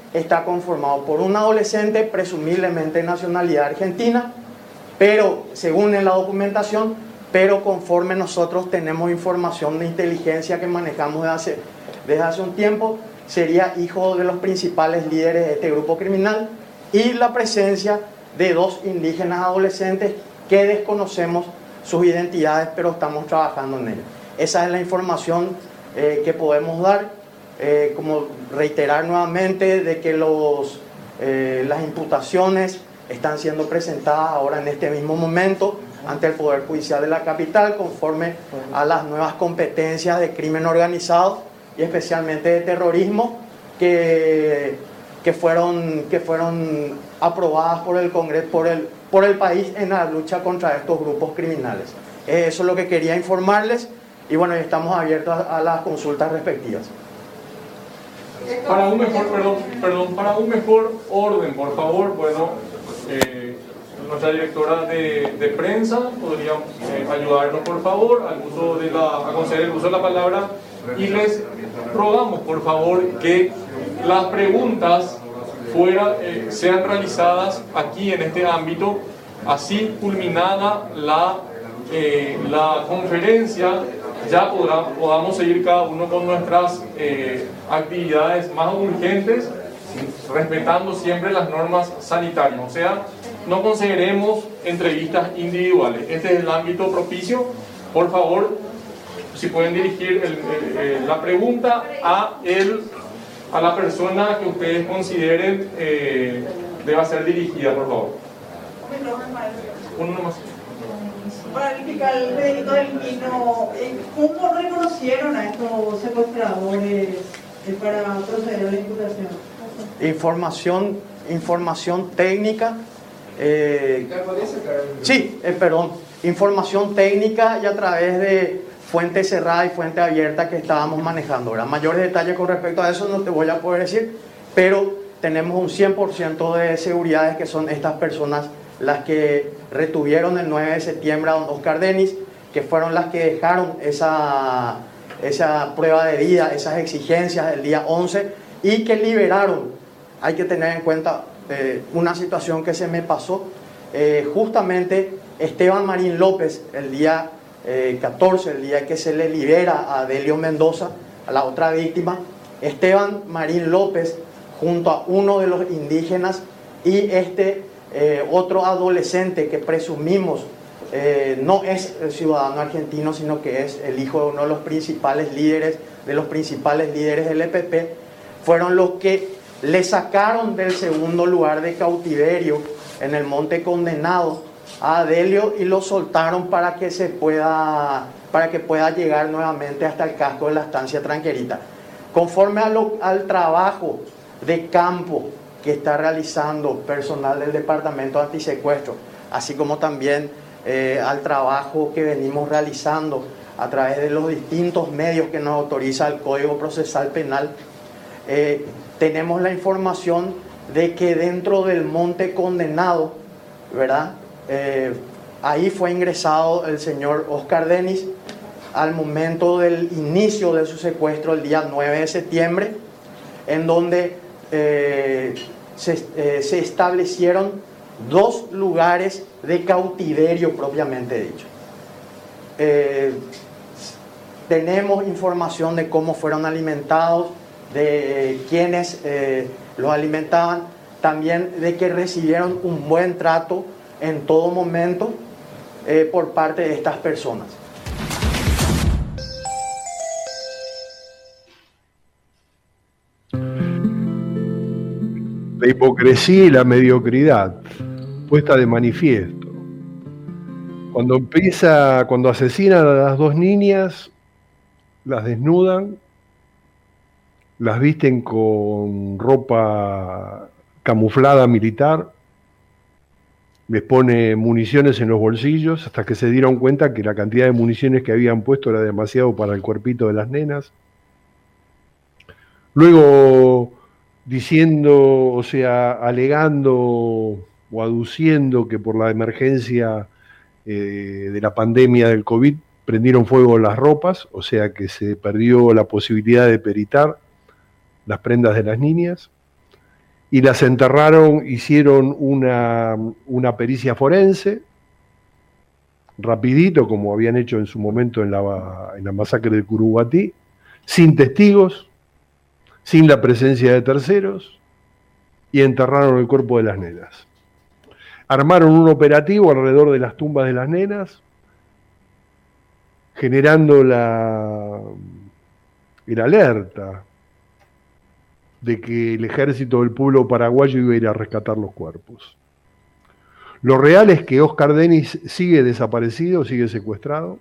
está conformado por un adolescente presumiblemente de nacionalidad argentina, pero según en la documentación, pero conforme nosotros tenemos información de inteligencia que manejamos desde hace, desde hace un tiempo, sería hijo de los principales líderes de este grupo criminal, y la presencia de dos indígenas adolescentes que desconocemos sus identidades, pero estamos trabajando en ello. Esa es la información eh, que podemos dar, eh, como reiterar nuevamente de que los, eh, las imputaciones están siendo presentadas ahora en este mismo momento ante el Poder Judicial de la capital, conforme a las nuevas competencias de crimen organizado y especialmente de terrorismo que, que, fueron, que fueron aprobadas por el Congreso, por el, por el país en la lucha contra estos grupos criminales. Eso es lo que quería informarles y bueno, estamos abiertos a, a las consultas respectivas. Para un mejor, perdón, perdón, para un mejor orden, por favor, bueno, eh, nuestra directora de, de prensa podría eh, ayudarnos, por favor, al uso de la, a conceder el uso de la palabra, y les rogamos, por favor, que las preguntas fuera, eh, sean realizadas aquí en este ámbito, así culminada la, eh, la conferencia, ya podrá, podamos seguir cada uno con nuestras eh, actividades más urgentes, respetando siempre las normas sanitarias. O sea, no consideremos entrevistas individuales. Este es el ámbito propicio. Por favor, si pueden dirigir el, el, el, la pregunta a, el, a la persona que ustedes consideren eh, deba ser dirigida, por favor. Uno nomás. Para el fiscal Federico del Pino, ¿cómo reconocieron a estos secuestradores para proceder a la imputación? Información, información técnica. Eh, sí, eh, perdón. Información técnica y a través de fuente cerrada y fuente abierta que estábamos manejando. ¿verdad? Mayores detalles con respecto a eso no te voy a poder decir, pero tenemos un cien por ciento de seguridades que son estas personas las que retuvieron el nueve de septiembre a don Oscar Denis, que fueron las que dejaron esa, esa prueba de vida, esas exigencias del día once, y que liberaron. Hay que tener en cuenta eh, una situación que se me pasó. Eh, justamente Esteban Marín López, el día eh, catorce, el día que se le libera a Delio Mendoza, a la otra víctima, Esteban Marín López, junto a uno de los indígenas y este Eh, otro adolescente que presumimos eh, no es el ciudadano argentino, sino que es el hijo de uno de los principales líderes, de los principales líderes del E P P, fueron los que le sacaron del segundo lugar de cautiverio en el Monte Condenado a Adelio y lo soltaron para que se pueda, para que pueda llegar nuevamente hasta el casco de la estancia Tranquerita. Conforme a lo, al trabajo de campo que está realizando personal del Departamento Antisecuestro, así como también eh, al trabajo que venimos realizando a través de los distintos medios que nos autoriza el Código Procesal Penal, eh, tenemos la información de que dentro del Monte Condenado, ¿verdad? Eh, ahí fue ingresado el señor Oscar Denis al momento del inicio de su secuestro el día nueve de septiembre, en donde Eh, se, eh, se establecieron dos lugares de cautiverio propiamente dicho. Eh, tenemos información de cómo fueron alimentados, de quienes eh, los alimentaban, también de que recibieron un buen trato en todo momento eh, por parte de estas personas. La hipocresía y la mediocridad puesta de manifiesto. Cuando empieza, cuando asesinan a las dos niñas, las desnudan, las visten con ropa camuflada militar, les pone municiones en los bolsillos hasta que se dieron cuenta que la cantidad de municiones que habían puesto era demasiado para el cuerpito de las nenas. Luego diciendo, o sea, alegando o aduciendo que por la emergencia eh, de la pandemia del COVID prendieron fuego las ropas, o sea que se perdió la posibilidad de peritar las prendas de las niñas. y las enterraron, hicieron una, una pericia forense, rapidito, como habían hecho en su momento en la, en la masacre de Curuguatí, sin testigos, sin la presencia de terceros, y enterraron el cuerpo de las nenas. Armaron un operativo alrededor de las tumbas de las nenas, generando la, la alerta de que el ejército del pueblo paraguayo iba a ir a rescatar los cuerpos. Lo real es que Oscar Denis sigue desaparecido, sigue secuestrado.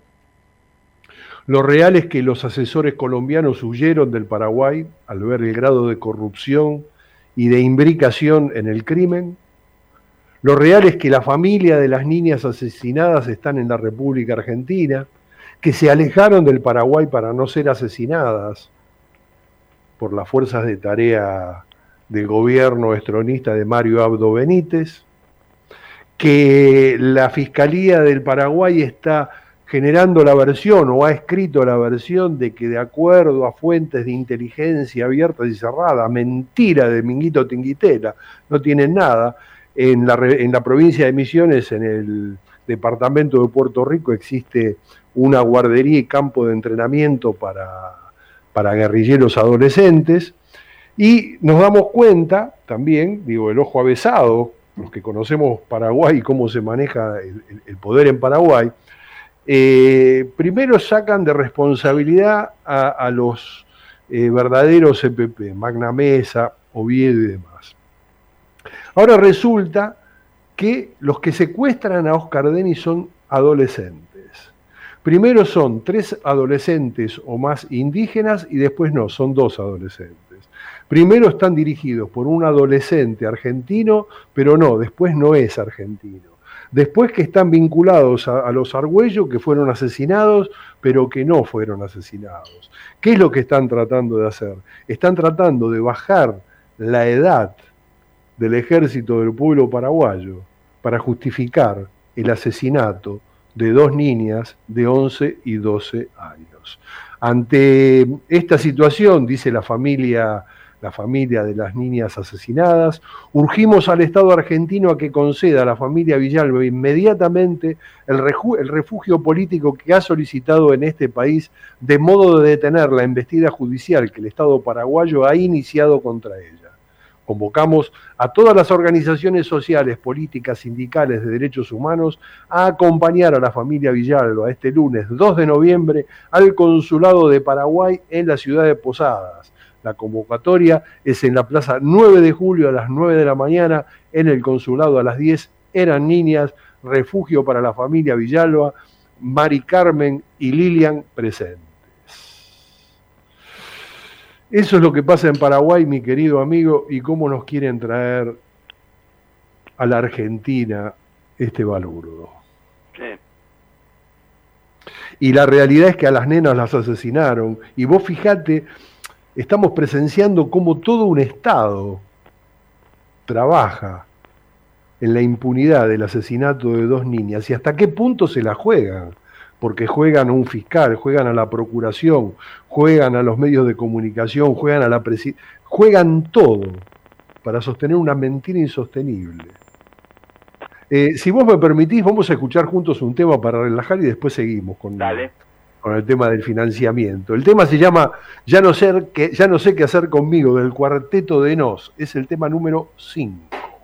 Lo real es que los asesores colombianos huyeron del Paraguay al ver el grado de corrupción y de imbricación en el crimen. Lo real es que la familia de las niñas asesinadas están en la República Argentina, que se alejaron del Paraguay para no ser asesinadas por las fuerzas de tarea del gobierno estronista de Mario Abdo Benítez, que la Fiscalía del Paraguay está generando la versión o ha escrito la versión de que de acuerdo a fuentes de inteligencia abiertas y cerradas, mentira de Minguito Tinguitela, no tienen nada, en la, en la provincia de Misiones, en el departamento de Puerto Rico, existe una guardería y campo de entrenamiento para, para guerrilleros adolescentes, y nos damos cuenta también, digo, el ojo avesado, los que conocemos Paraguay y cómo se maneja el, el, el poder en Paraguay, eh, primero sacan de responsabilidad a, a los eh, verdaderos C P P, Magna Mesa, Oviedo y demás. Ahora resulta que los que secuestran a Oscar Denis son adolescentes. Primero son tres adolescentes o más indígenas y después no, son dos adolescentes. Primero están dirigidos por un adolescente argentino, pero no, después no es argentino. Después que están vinculados a, a los Argüello, que fueron asesinados, pero que no fueron asesinados. ¿Qué es lo que están tratando de hacer? Están tratando de bajar la edad del ejército del pueblo paraguayo para justificar el asesinato de dos niñas de once y doce años. Ante esta situación, dice la familia, la familia de las niñas asesinadas, urgimos al Estado argentino a que conceda a la familia Villalba inmediatamente el, el refugio político que ha solicitado en este país, de modo de detener la embestida judicial que el Estado paraguayo ha iniciado contra ella. Convocamos a todas las organizaciones sociales, políticas, sindicales de derechos humanos a acompañar a la familia Villalba este lunes dos de noviembre al Consulado de Paraguay en la ciudad de Posadas. La convocatoria es en la plaza nueve de julio a las nueve de la mañana, en el Consulado a las diez. Eran niñas, refugio para la familia Villalba, Mari Carmen y Lilian presentes. Eso es lo que pasa en Paraguay, mi querido amigo, y cómo nos quieren traer a la Argentina este balurdo. Sí. Y la realidad es que a las nenas las asesinaron, y vos fijate, estamos presenciando cómo todo un Estado trabaja en la impunidad del asesinato de dos niñas, y hasta qué punto se la juegan. Porque juegan a un fiscal, juegan a la procuración, juegan a los medios de comunicación, juegan a la presidencia, juegan todo para sostener una mentira insostenible. Eh, si vos me permitís, vamos a escuchar juntos un tema para relajar y después seguimos con, Dale. con el tema del financiamiento. El tema se llama Ya no sé qué, ya no sé qué hacer conmigo, del Cuarteto de Nos. Es el tema número cinco.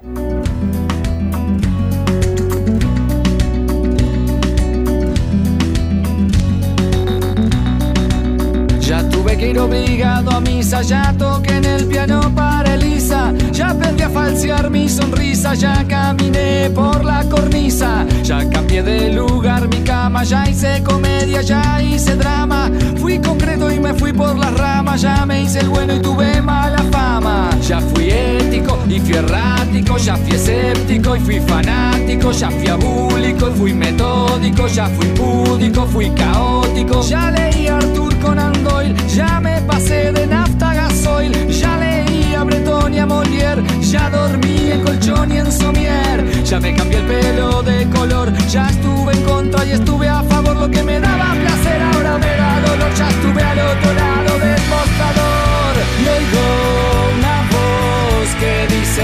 Ya tuve que ir obligado a misa, ya toqué en el piano para Elisa, ya aprendí a falsear mi sonrisa, ya caminé por la cornisa, ya cambié de lugar mi cama, ya hice comedia, ya hice drama, fui concreto y me fui por las ramas, ya me hice el bueno y tuve mala fama, ya fui ético y fui errático, ya fui escéptico y fui fanático, ya fui abúlico y fui metódico, ya fui púdico, fui caótico, ya leí a Arthur Conan Doyle, ya me pasé de nafta a gasoil, ya leí a Breton y a Molière, ya dormí en colchón y en somier, ya me cambié el pelo de color, ya estuve en contra y estuve a favor, lo que me daba placer ahora me da dolor, ya estuve al otro lado del mostrador y oigo una voz que dice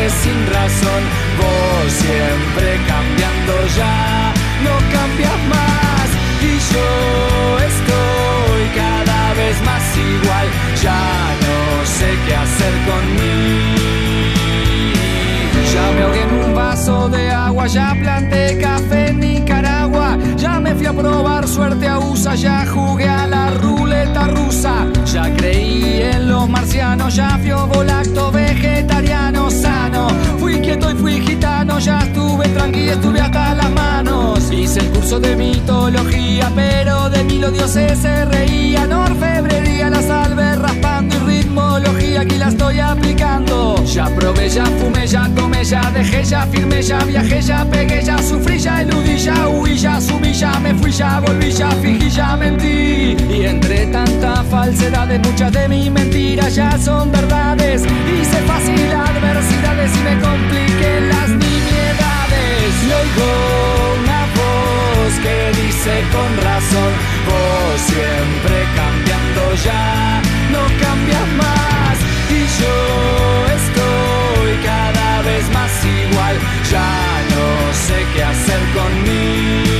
ya planté café en Nicaragua, ya me fui a probar suerte a U S A, ya jugué a la ruleta rusa, ya creí en los marcianos, ya fui volacto vegetariano sano, fui quieto y fui gitano, ya estuve tranquilo, estuve hasta las manos, hice el curso de mitología, pero de mí los dioses se reían, orfebrería, la salve raspando y ritmología, aquí la estoy aplicando, ya probé, ya fumé, ya tomé, ya dejé, ya firmé, ya viajé, ya pegué, ya sufrí, ya eludí, ya huí, ya asumí, ya me fui, ya volví, ya fingí, ya mentí, y entre tantas falsedades muchas de mis mentiras ya son verdades, hice fácil adversidades y me compliqué las nimiedades, y oigo una voz que dice con razón, vos siempre cambiando ya, no cambias más, y yo estoy cada vez más igual, ya no sé qué hacer conmigo.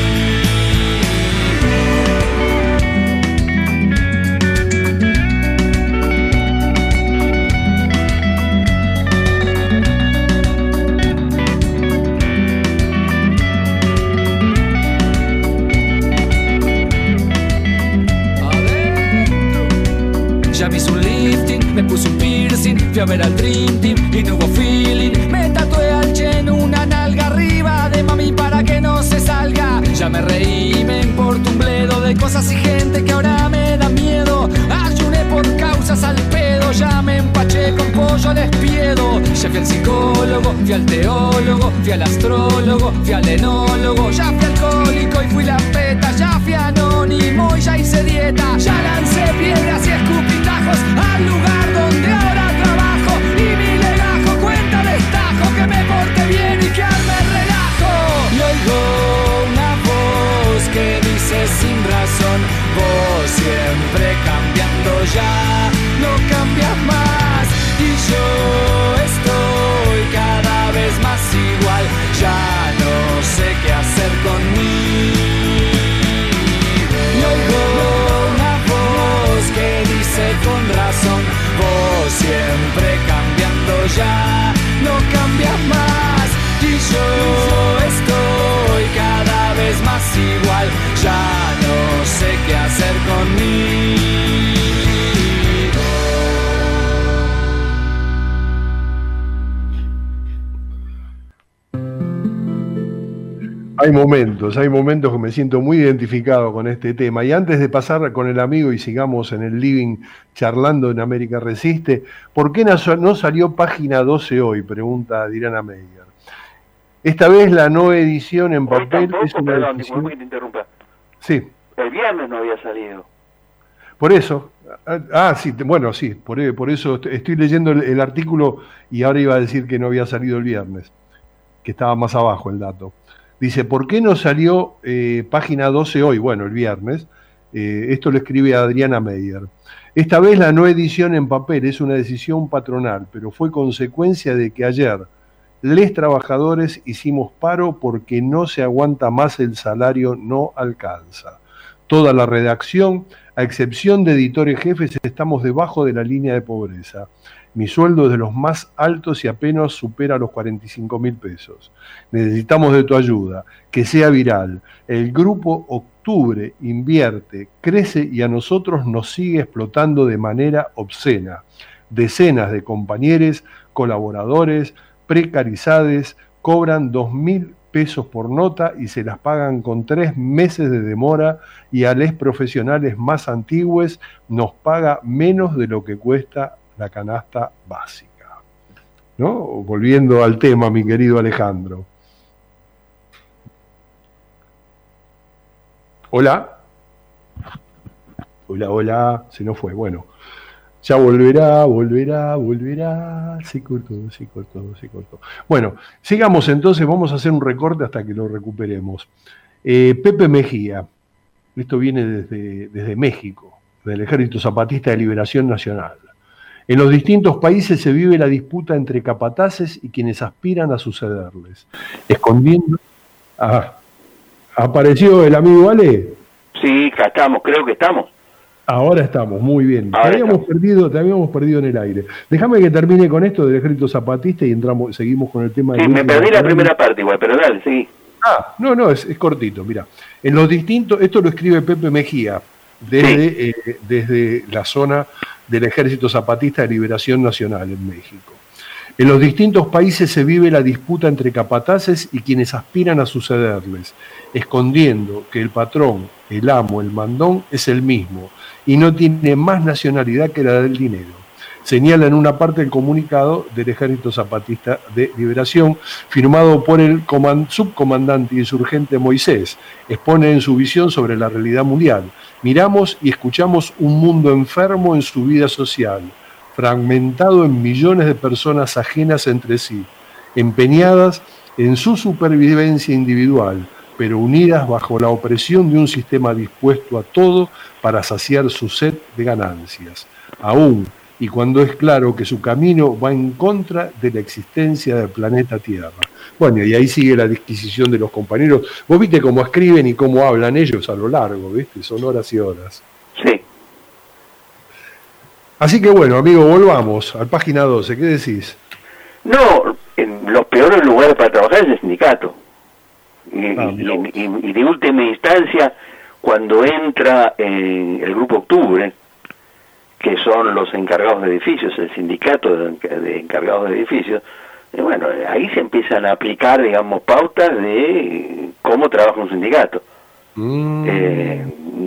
Ya me hice un lifting, me puse un piercing, fui a ver al Dream Team y no hubo feeling. Me tatué al Che en una nalga arriba de mami para que no se salga. Ya me reí, me importa un bledo de cosas y gente que ahora me da miedo. Ayuné por causas al pedo, ya me empaché con pollo al espiedo. Ya fui al psicólogo, fui al teólogo, fui al astrólogo, fui al enólogo. Ya fui alcohólico y fui la peta, ya fui anónimo y ya hice dieta. Ya lancé piedras y escupí al lugar donde ahora trabajo, y mi legajo cuenta destajo que me porte bien y que arme relajo. Y oigo una voz que dice sin razón, vos siempre cambiando ya, no cambias más, y yo estoy cada vez más igual, ya no sé qué hacer conmigo. Y oigo una voz que dice con razón, vos siempre cambiando ya, no cambias más, y yo estoy cada vez más igual, ya no sé qué hacer conmigo. Hay momentos, hay momentos que me siento muy identificado con este tema. Y antes de pasar con el amigo y sigamos en el living charlando en América Resiste, ¿por qué no salió página doce hoy? Pregunta Dirana Meyer. Esta vez la no edición en papel tampoco, es una perdón, edición... disculpe que te interrumpa. Sí, El viernes no había salido. por eso. Ah, sí, bueno, sí, por, por eso estoy leyendo el, el artículo y ahora iba a decir que no había salido el viernes, que estaba más abajo el dato. Dice, ¿por qué no salió eh, página doce hoy? Bueno, el viernes. Eh, esto lo escribe Adriana Meyer. Esta vez la no edición en papel es una decisión patronal, pero fue consecuencia de que ayer les trabajadores hicimos paro porque no se aguanta más, el salario no alcanza. Toda la redacción, a excepción de editores jefes, estamos debajo de la línea de pobreza. Mi sueldo es de los más altos y apenas supera los cuarenta y cinco mil pesos. Necesitamos de tu ayuda, que sea viral. El grupo Octubre invierte, crece y a nosotros nos sigue explotando de manera obscena. Decenas de compañeros, colaboradores, precarizades, cobran dos mil pesos por nota y se las pagan con tres meses de demora, y a los profesionales más antiguos nos paga menos de lo que cuesta la canasta básica. ¿No? Volviendo al tema, mi querido Alejandro. Hola. Hola, hola. Se nos fue. Bueno. Ya volverá, volverá, volverá. Se cortó, se cortó, se cortó. Bueno, sigamos entonces. Vamos a hacer un recorte hasta que lo recuperemos. Eh, Pepe Mejía. Esto viene desde, desde México, del Ejército Zapatista de Liberación Nacional. En los distintos países se vive la disputa entre capataces y quienes aspiran a sucederles. Escondiendo... Ah, ¿apareció el amigo Ale? Sí, acá estamos, creo que estamos. Ahora estamos, muy bien. Ahora te, habíamos estamos. perdido, te habíamos perdido en el aire. Déjame que termine con esto del Ejército Zapatista y entramos, seguimos con el tema Sí, de... me perdí la primera parte igual, pero dale, sí. Ah, no, no, es, es cortito, mira. En los distintos, esto lo escribe Pepe Mejía, desde, sí. eh, desde la zona del Ejército Zapatista de Liberación Nacional en México. En los distintos países se vive la disputa entre capataces y quienes aspiran a sucederles, escondiendo que el patrón, el amo, el mandón es el mismo y no tiene más nacionalidad que la del dinero. Señala en una parte el comunicado del Ejército Zapatista de Liberación, firmado por el subcomandante insurgente Moisés. Expone en su visión sobre la realidad mundial. Miramos y escuchamos un mundo enfermo en su vida social, fragmentado en millones de personas ajenas entre sí, empeñadas en su supervivencia individual, pero unidas bajo la opresión de un sistema dispuesto a todo para saciar su sed de ganancias. Aún y cuando es claro que su camino va en contra de la existencia del planeta Tierra. Bueno, y ahí sigue la disquisición de los compañeros. Vos viste cómo escriben y cómo hablan ellos a lo largo, ¿viste? Son horas y horas. Sí. Así que bueno, amigo, volvamos al página doce. ¿Qué decís? No, en los peores lugares para trabajar es el sindicato. Y, ah, y, y, y de última instancia, cuando entra eh, el Grupo Octubre, que son los encargados de edificios, el sindicato de, de encargados de edificios, y bueno, ahí se empiezan a aplicar, digamos, pautas de cómo trabaja un sindicato. Mm. Eh,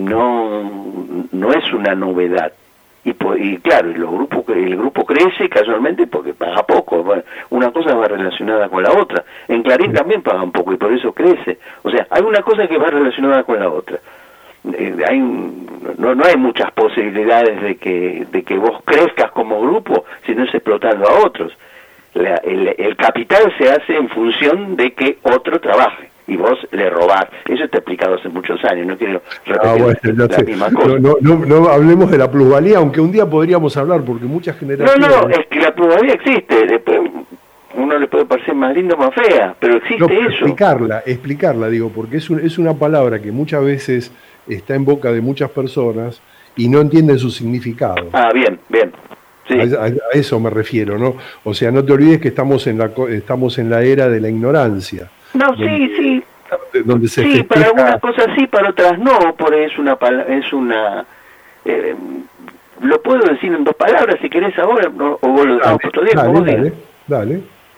no, no es una novedad. Y, y claro, y los grupos, el grupo crece casualmente porque paga poco. Bueno, una cosa va relacionada con la otra. En Clarín también pagan poco y por eso crece. O sea, hay una cosa que va relacionada con la otra. Eh, hay no, no hay muchas posibilidades de que de que vos crezcas como grupo si no es explotando a otros. La, el, el capital se hace en función de que otro trabaje y vos le robás. Eso está explicado hace muchos años, no quiero repetir ah, bueno, la misma cosa. No, no, no, no hablemos de la plusvalía, aunque un día podríamos hablar, porque muchas generaciones... No, no, es que la plusvalía existe, después uno le puede parecer más linda o más fea, pero existe no, pero eso. Explicarla, explicarla, digo, porque es, un, es una palabra que muchas veces está en boca de muchas personas y no entienden su significado. Ah, bien, bien. Sí. A, a, a eso me refiero, ¿no? O sea, no te olvides que estamos en la estamos en la era de la ignorancia. No, donde, sí, sí. Donde se sí, festeja... para algunas cosas sí, para otras no, porque es una es una eh, lo puedo decir en dos palabras si querés ahora no, o vos lo dejamos otro día, dale, como dale, digas. Dale.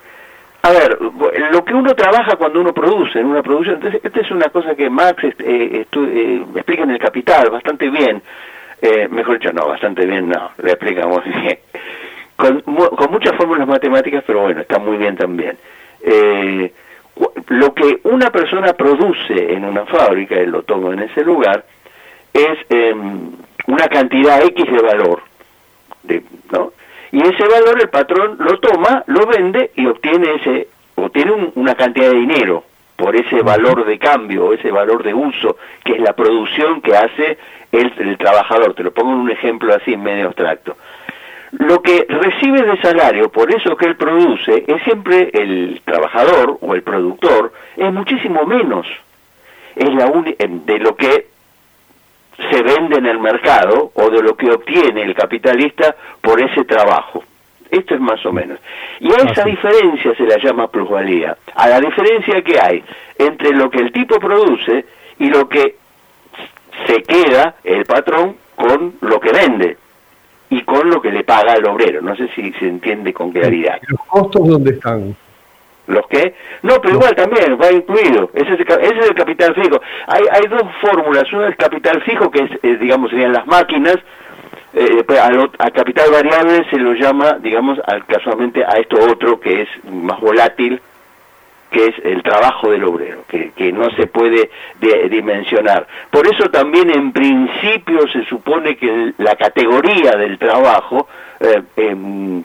A ver, lo que uno trabaja cuando uno produce, en una producción, entonces esta es una cosa que Marx eh, eh, explica en El Capital bastante bien. Eh, mejor dicho, no, bastante bien no, le explicamos bien. Con, con muchas fórmulas matemáticas, pero bueno, está muy bien también. Eh, lo que una persona produce en una fábrica, y lo tomo en ese lugar, es eh, una cantidad X de valor, de, ¿no? Y ese valor el patrón lo toma, lo vende y obtiene ese obtiene un, una cantidad de dinero por ese valor de cambio, ese valor de uso, que es la producción que hace el, el trabajador. Te lo pongo en un ejemplo así, medio abstracto. Lo que recibe de salario por eso que él produce es siempre el trabajador o el productor, es muchísimo menos. Es la de lo que se vende en el mercado o de lo que obtiene el capitalista por ese trabajo. Esto es más o menos. Y a esa diferencia se la llama plusvalía. A la diferencia que hay entre lo que el tipo produce y lo que se queda el patrón con lo que vende y con lo que le paga al obrero. No sé si se entiende con claridad. ¿Los costos dónde están? ¿Los qué? No, pero igual también va incluido. Ese es el, ese es el capital fijo. Hay, hay dos fórmulas. Una es capital fijo, que es, eh, digamos, serían las máquinas. Eh, al, al capital variable se lo llama, digamos, al, casualmente a esto otro que es más volátil, que es el trabajo del obrero, que, que no se puede de, dimensionar. Por eso también en principio se supone que el, la categoría del trabajo eh, eh,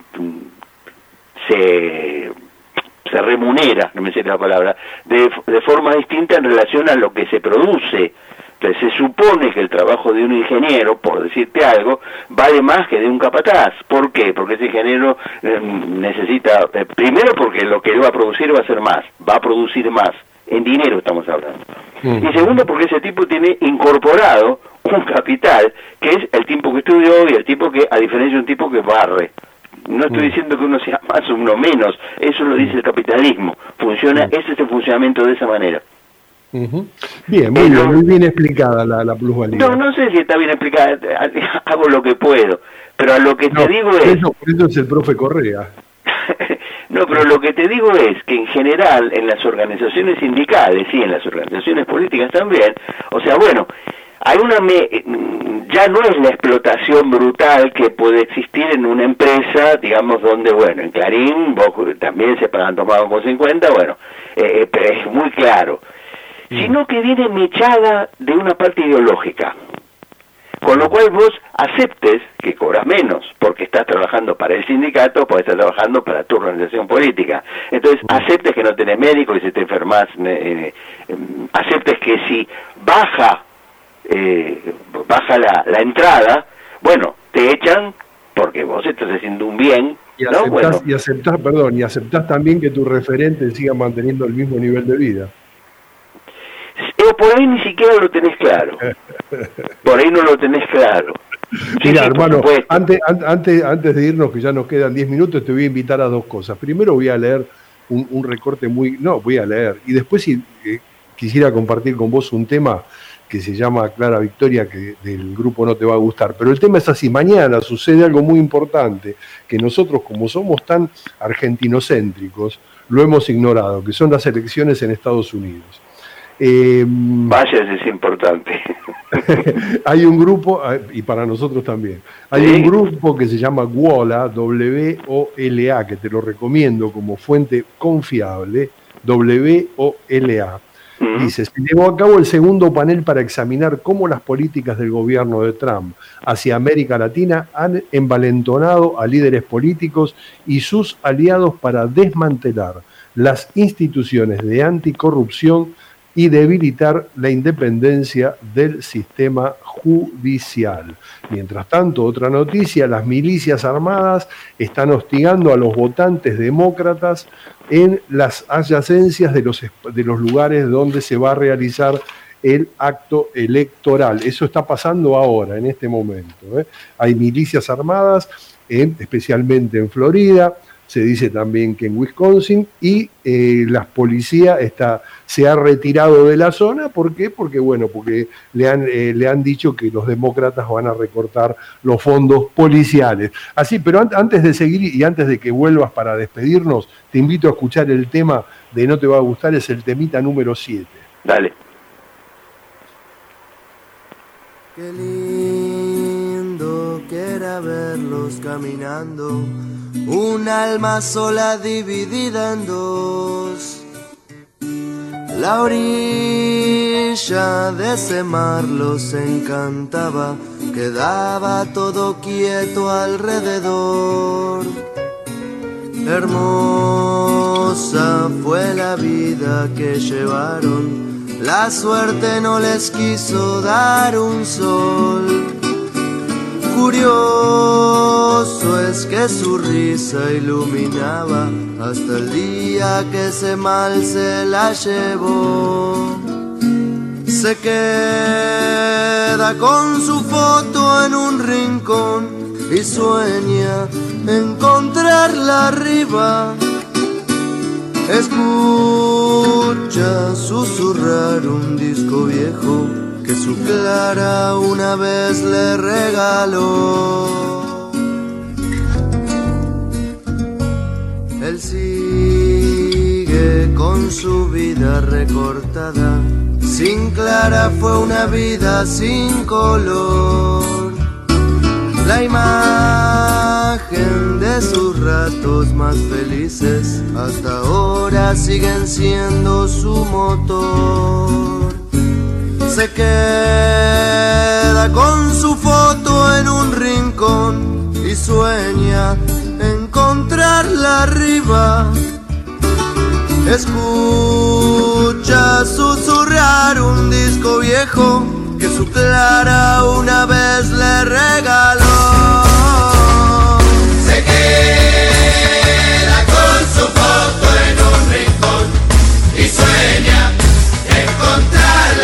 se... se remunera, no me sé la palabra, de, de forma distinta en relación a lo que se produce. Entonces se supone que el trabajo de un ingeniero, por decirte algo, vale más que de un capataz. ¿Por qué? Porque ese ingeniero eh, necesita, eh, primero porque lo que él va a producir va a ser más, va a producir más, en dinero estamos hablando. Y segundo, porque ese tipo tiene incorporado un capital, que es el tipo que estudió y el tipo que, a diferencia de un tipo que barre. No estoy diciendo que uno sea más o uno menos, eso lo dice el capitalismo. Funciona, ese es el funcionamiento de esa manera. Uh-huh. Bien, muy bien, muy bien explicada la, la plusvalía. No, no sé si está bien explicada, hago lo que puedo, pero a lo que no, te digo por es... Eso, por eso es el profe Correa. No, pero lo que te digo es que en general en las organizaciones sindicales y en las organizaciones políticas también, o sea, bueno, hay una me, ya no es la explotación brutal que puede existir en una empresa, digamos, donde, bueno, en Clarín vos también se han tomado con cincuenta, bueno, eh, pero es muy claro, sino que viene mechada de una parte ideológica. Con lo cual vos aceptes que cobras menos porque estás trabajando para el sindicato, porque estás trabajando para tu organización política. Entonces, aceptes que no tenés médico y si te enfermas, eh, eh, aceptes que si baja eh, baja la, la entrada, bueno, te echan porque vos estás haciendo un bien. Y ¿no? aceptás, Bueno, y aceptás, perdón, y aceptás también que tu referente siga manteniendo el mismo nivel de vida. o por ahí ni siquiera lo tenés claro. Por ahí no lo tenés claro. Mira, sí, hermano, antes, antes, antes de irnos, que ya nos quedan diez minutos, te voy a invitar a dos cosas. Primero voy a leer un, un recorte muy... No, voy a leer. Y después si, eh, quisiera compartir con vos un tema que se llama Clara Victoria, que del grupo No Te Va a Gustar. Pero el tema es así, mañana sucede algo muy importante, que nosotros, como somos tan argentinocéntricos, lo hemos ignorado, que son las elecciones en Estados Unidos. Eh, Vaya, es importante. Hay un grupo, y para nosotros también, hay ¿Sí? un grupo que se llama WOLA, W O L A, que te lo recomiendo como fuente confiable, W O L A. Uh-huh. Dice, se llevó a cabo el segundo panel para examinar cómo las políticas del gobierno de Trump hacia América Latina han envalentonado a líderes políticos y sus aliados para desmantelar las instituciones de anticorrupción y debilitar la independencia del sistema judicial. Mientras tanto, otra noticia, las milicias armadas están hostigando a los votantes demócratas en las adyacencias de los, de los lugares donde se va a realizar el acto electoral. Eso está pasando ahora, en este momento, ¿eh? Hay milicias armadas, en, especialmente en Florida, se dice también que en Wisconsin, y eh, la policía está, se ha retirado de la zona. ¿Por qué? Porque, bueno, porque le han, eh, le han dicho que los demócratas van a recortar los fondos policiales. Así, pero an- antes de seguir y antes de que vuelvas para despedirnos, te invito a escuchar el tema de No Te Va a Gustar, es el temita número siete. Dale. Qué lindo que era verlos caminando, un alma sola dividida en dos. La orilla de ese mar los encantaba, quedaba todo quieto alrededor. Hermosa fue la vida que llevaron, la suerte no les quiso dar un sol. Curioso es que su risa iluminaba hasta el día que ese mal se la llevó. Se queda con su foto en un rincón y sueña encontrarla arriba. Escucha susurrar un disco viejo que su Clara una vez le regaló. Él sigue con su vida recortada, sin Clara fue una vida sin color. La imagen de sus ratos más felices hasta ahora siguen siendo su motor. Se queda con su foto en un rincón y sueña encontrarla arriba. Escucha susurrar un disco viejo que su Clara una vez le regaló. Se queda con su foto en un rincón y sueña encontrarla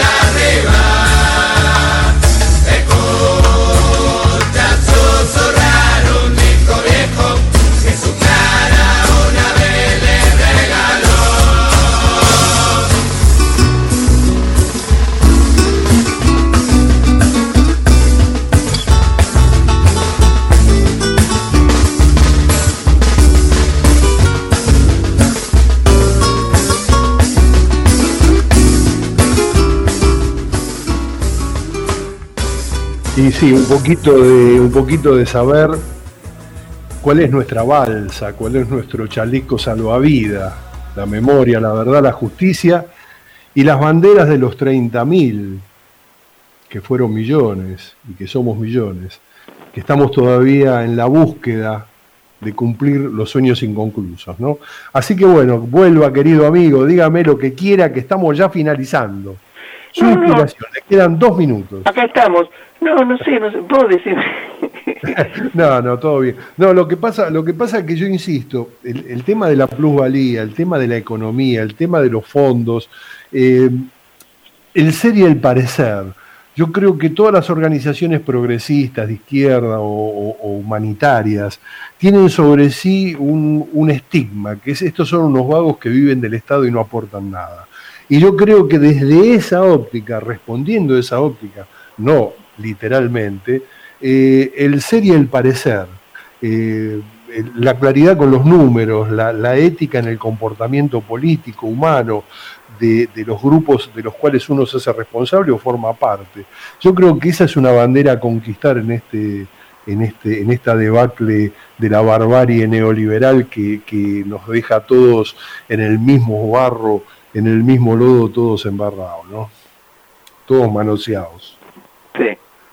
Y sí, un poquito de, un poquito de saber cuál es nuestra balsa, cuál es nuestro chaleco salvavidas, la memoria, la verdad, la justicia y las banderas de los treinta mil, que fueron millones y que somos millones, que estamos todavía en la búsqueda de cumplir los sueños inconclusos, ¿no? Así que bueno, vuelva, querido amigo, dígame lo que quiera, que estamos ya finalizando. Su No, inspiración, le quedan dos minutos. Acá estamos. No, no sé, no sé. Vos decime. No, no, todo bien. No, lo que pasa, lo que pasa es que yo insisto, el, el tema de la plusvalía, el tema de la economía, el tema de los fondos, eh, el ser y el parecer. Yo creo que todas las organizaciones progresistas, de izquierda o, o, o humanitarias, tienen sobre sí un, un estigma, que es estos son unos vagos que viven del Estado y no aportan nada. Y yo creo que desde esa óptica, respondiendo a esa óptica, no literalmente, eh, el ser y el parecer, eh, la claridad con los números, la, la ética en el comportamiento político, humano, de, de los grupos de los cuales uno se hace responsable o forma parte. Yo creo que esa es una bandera a conquistar en este, en este, en esta debacle de la barbarie neoliberal que, que nos deja a todos en el mismo barro, en el mismo lodo, todos embarrados, ¿no? Todos manoseados. Sí.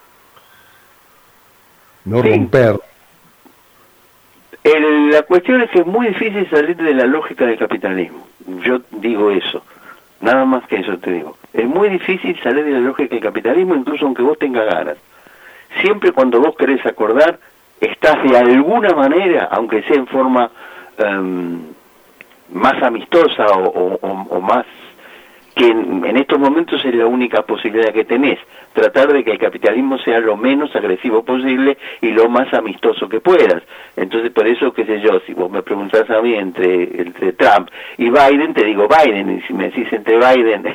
No Sí. romper. El- la cuestión es que es muy difícil salir de la lógica del capitalismo. Yo digo eso. Nada más que eso te digo. Es muy difícil salir de la lógica del capitalismo, incluso aunque vos tengas ganas. Siempre cuando vos querés acordar, estás de alguna manera, aunque sea en forma em, más amistosa o, o- o- o más que en, en estos momentos es la única posibilidad que tenés, tratar de que el capitalismo sea lo menos agresivo posible y lo más amistoso que puedas. Entonces, por eso, qué sé yo, si vos me preguntás a mí entre, entre Trump y Biden, te digo Biden, y si me decís entre Biden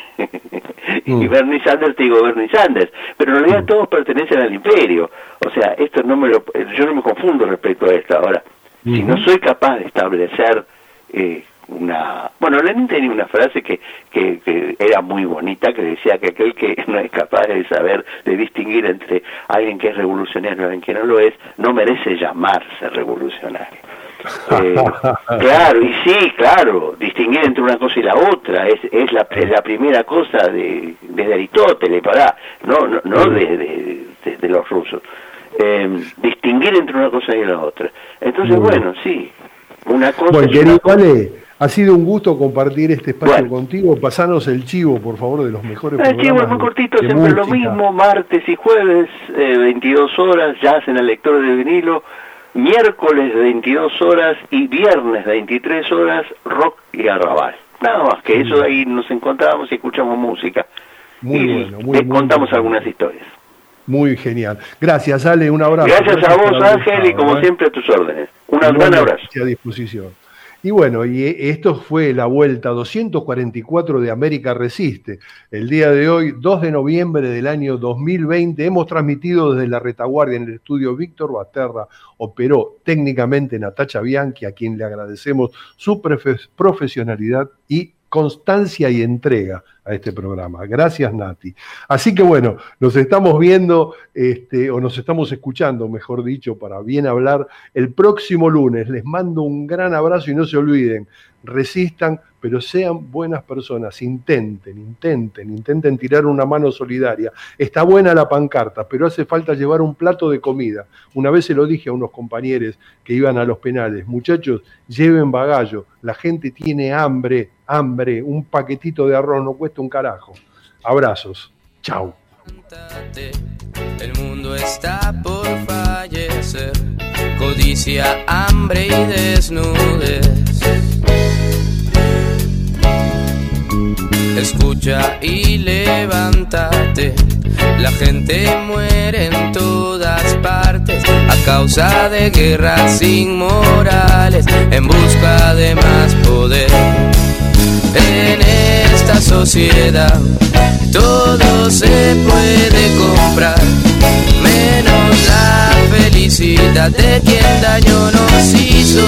y Mm. Bernie Sanders, te digo Bernie Sanders, pero en realidad todos pertenecen al imperio. O sea, esto no me lo, yo no me confundo respecto a esto. Ahora, si no soy capaz de establecer eh, una... Bueno, Lenin tenía una frase que, que, que era muy bonita, que decía que aquel que no es capaz de saber, de distinguir entre alguien que es revolucionario y alguien que no lo es, no merece llamarse revolucionario. Eh, claro, y sí, claro, distinguir entre una cosa y la otra es, es, la, es la primera cosa de, de Aristóteles, pará, no, no, no de, de, de, de los rusos. Eh, distinguir entre una cosa y la otra. Entonces, Muy bien. bueno, sí, una cosa Bueno, es una querido cosa. Ale, ha sido un gusto compartir este espacio contigo. Pasanos el chivo, por favor, de los mejores El chivo programas es muy de- cortito, de siempre lo música. mismo, martes y jueves, eh, veintidós horas, jazz en el lector de vinilo, miércoles veintidós horas y viernes veintitrés horas, rock y arrabal. Nada más que eso, ahí nos encontramos y escuchamos música. Muy y bueno, muy, te muy contamos bueno. algunas historias. Muy genial. Gracias, Ale, un abrazo. Gracias a vos, por haber Ángel, y estado, como ¿eh? siempre a tus órdenes. Un gran Igualmente, abrazo. a disposición. Y bueno, y esto fue la vuelta doscientos cuarenta y cuatro de América Resiste. El día de hoy, dos de noviembre del año dos mil veinte, hemos transmitido desde la retaguardia en el estudio Víctor Basterra. Operó técnicamente Natacha Bianchi, a quien le agradecemos su prefe- profesionalidad y constancia y entrega a este programa. Gracias, Nati. Así que bueno, nos estamos viendo, este, o nos estamos escuchando, mejor dicho, para bien hablar, el próximo lunes. Les mando un gran abrazo y no se olviden, resistan, pero sean buenas personas, intenten, intenten, intenten tirar una mano solidaria. Está buena la pancarta, pero hace falta llevar un plato de comida. Una vez se lo dije a unos compañeros que iban a los penales, muchachos, lleven bagallo, la gente tiene hambre, hambre, un paquetito de arroz no cuesta un carajo. Abrazos, chau. El mundo está por fallecer, codicia, hambre y desnudez. Escucha y levántate, la gente muere en todas partes a causa de guerras inmorales en busca de más poder. En esta sociedad todo se puede comprar, menos la felicidad de quien daño nos hizo.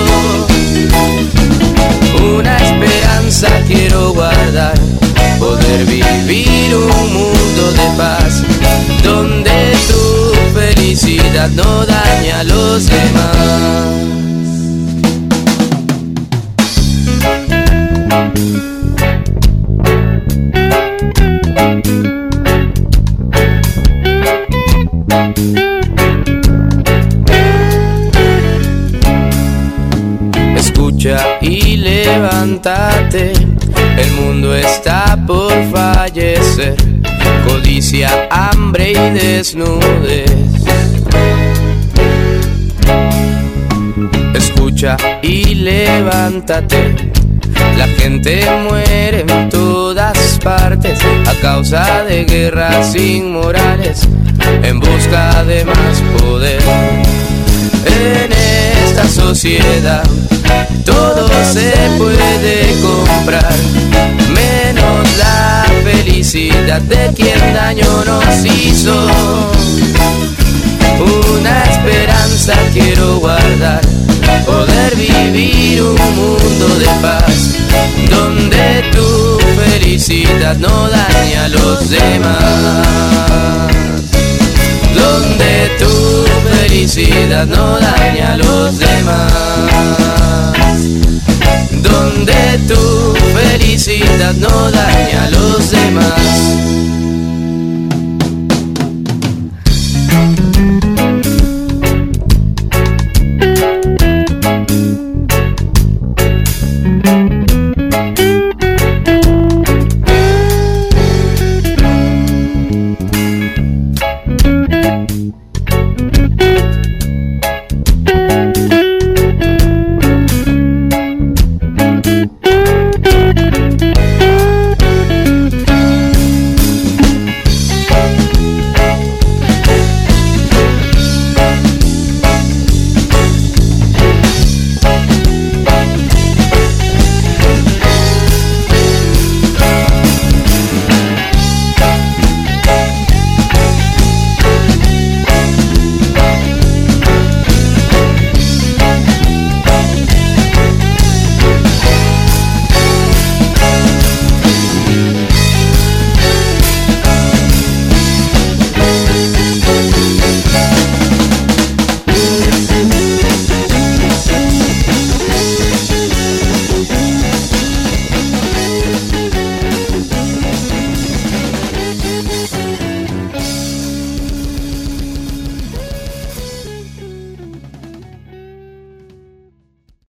Una esperanza quiero guardar, poder vivir un mundo de paz, donde tu Escucha y levántate, el mundo está por fallecer. Codicia, hambre y desnudez. Escucha y levántate, la gente muere en todas partes a causa de guerras inmorales en busca de más poder. En esta sociedad todo se puede comprar, menos la felicidad de quien daño nos hizo. Una esperanza quiero guardar, poder vivir un mundo de paz, donde tu felicidad no dañe a los demás, donde tu felicidad no dañe a los demás, donde tu felicidad no dañe a los demás.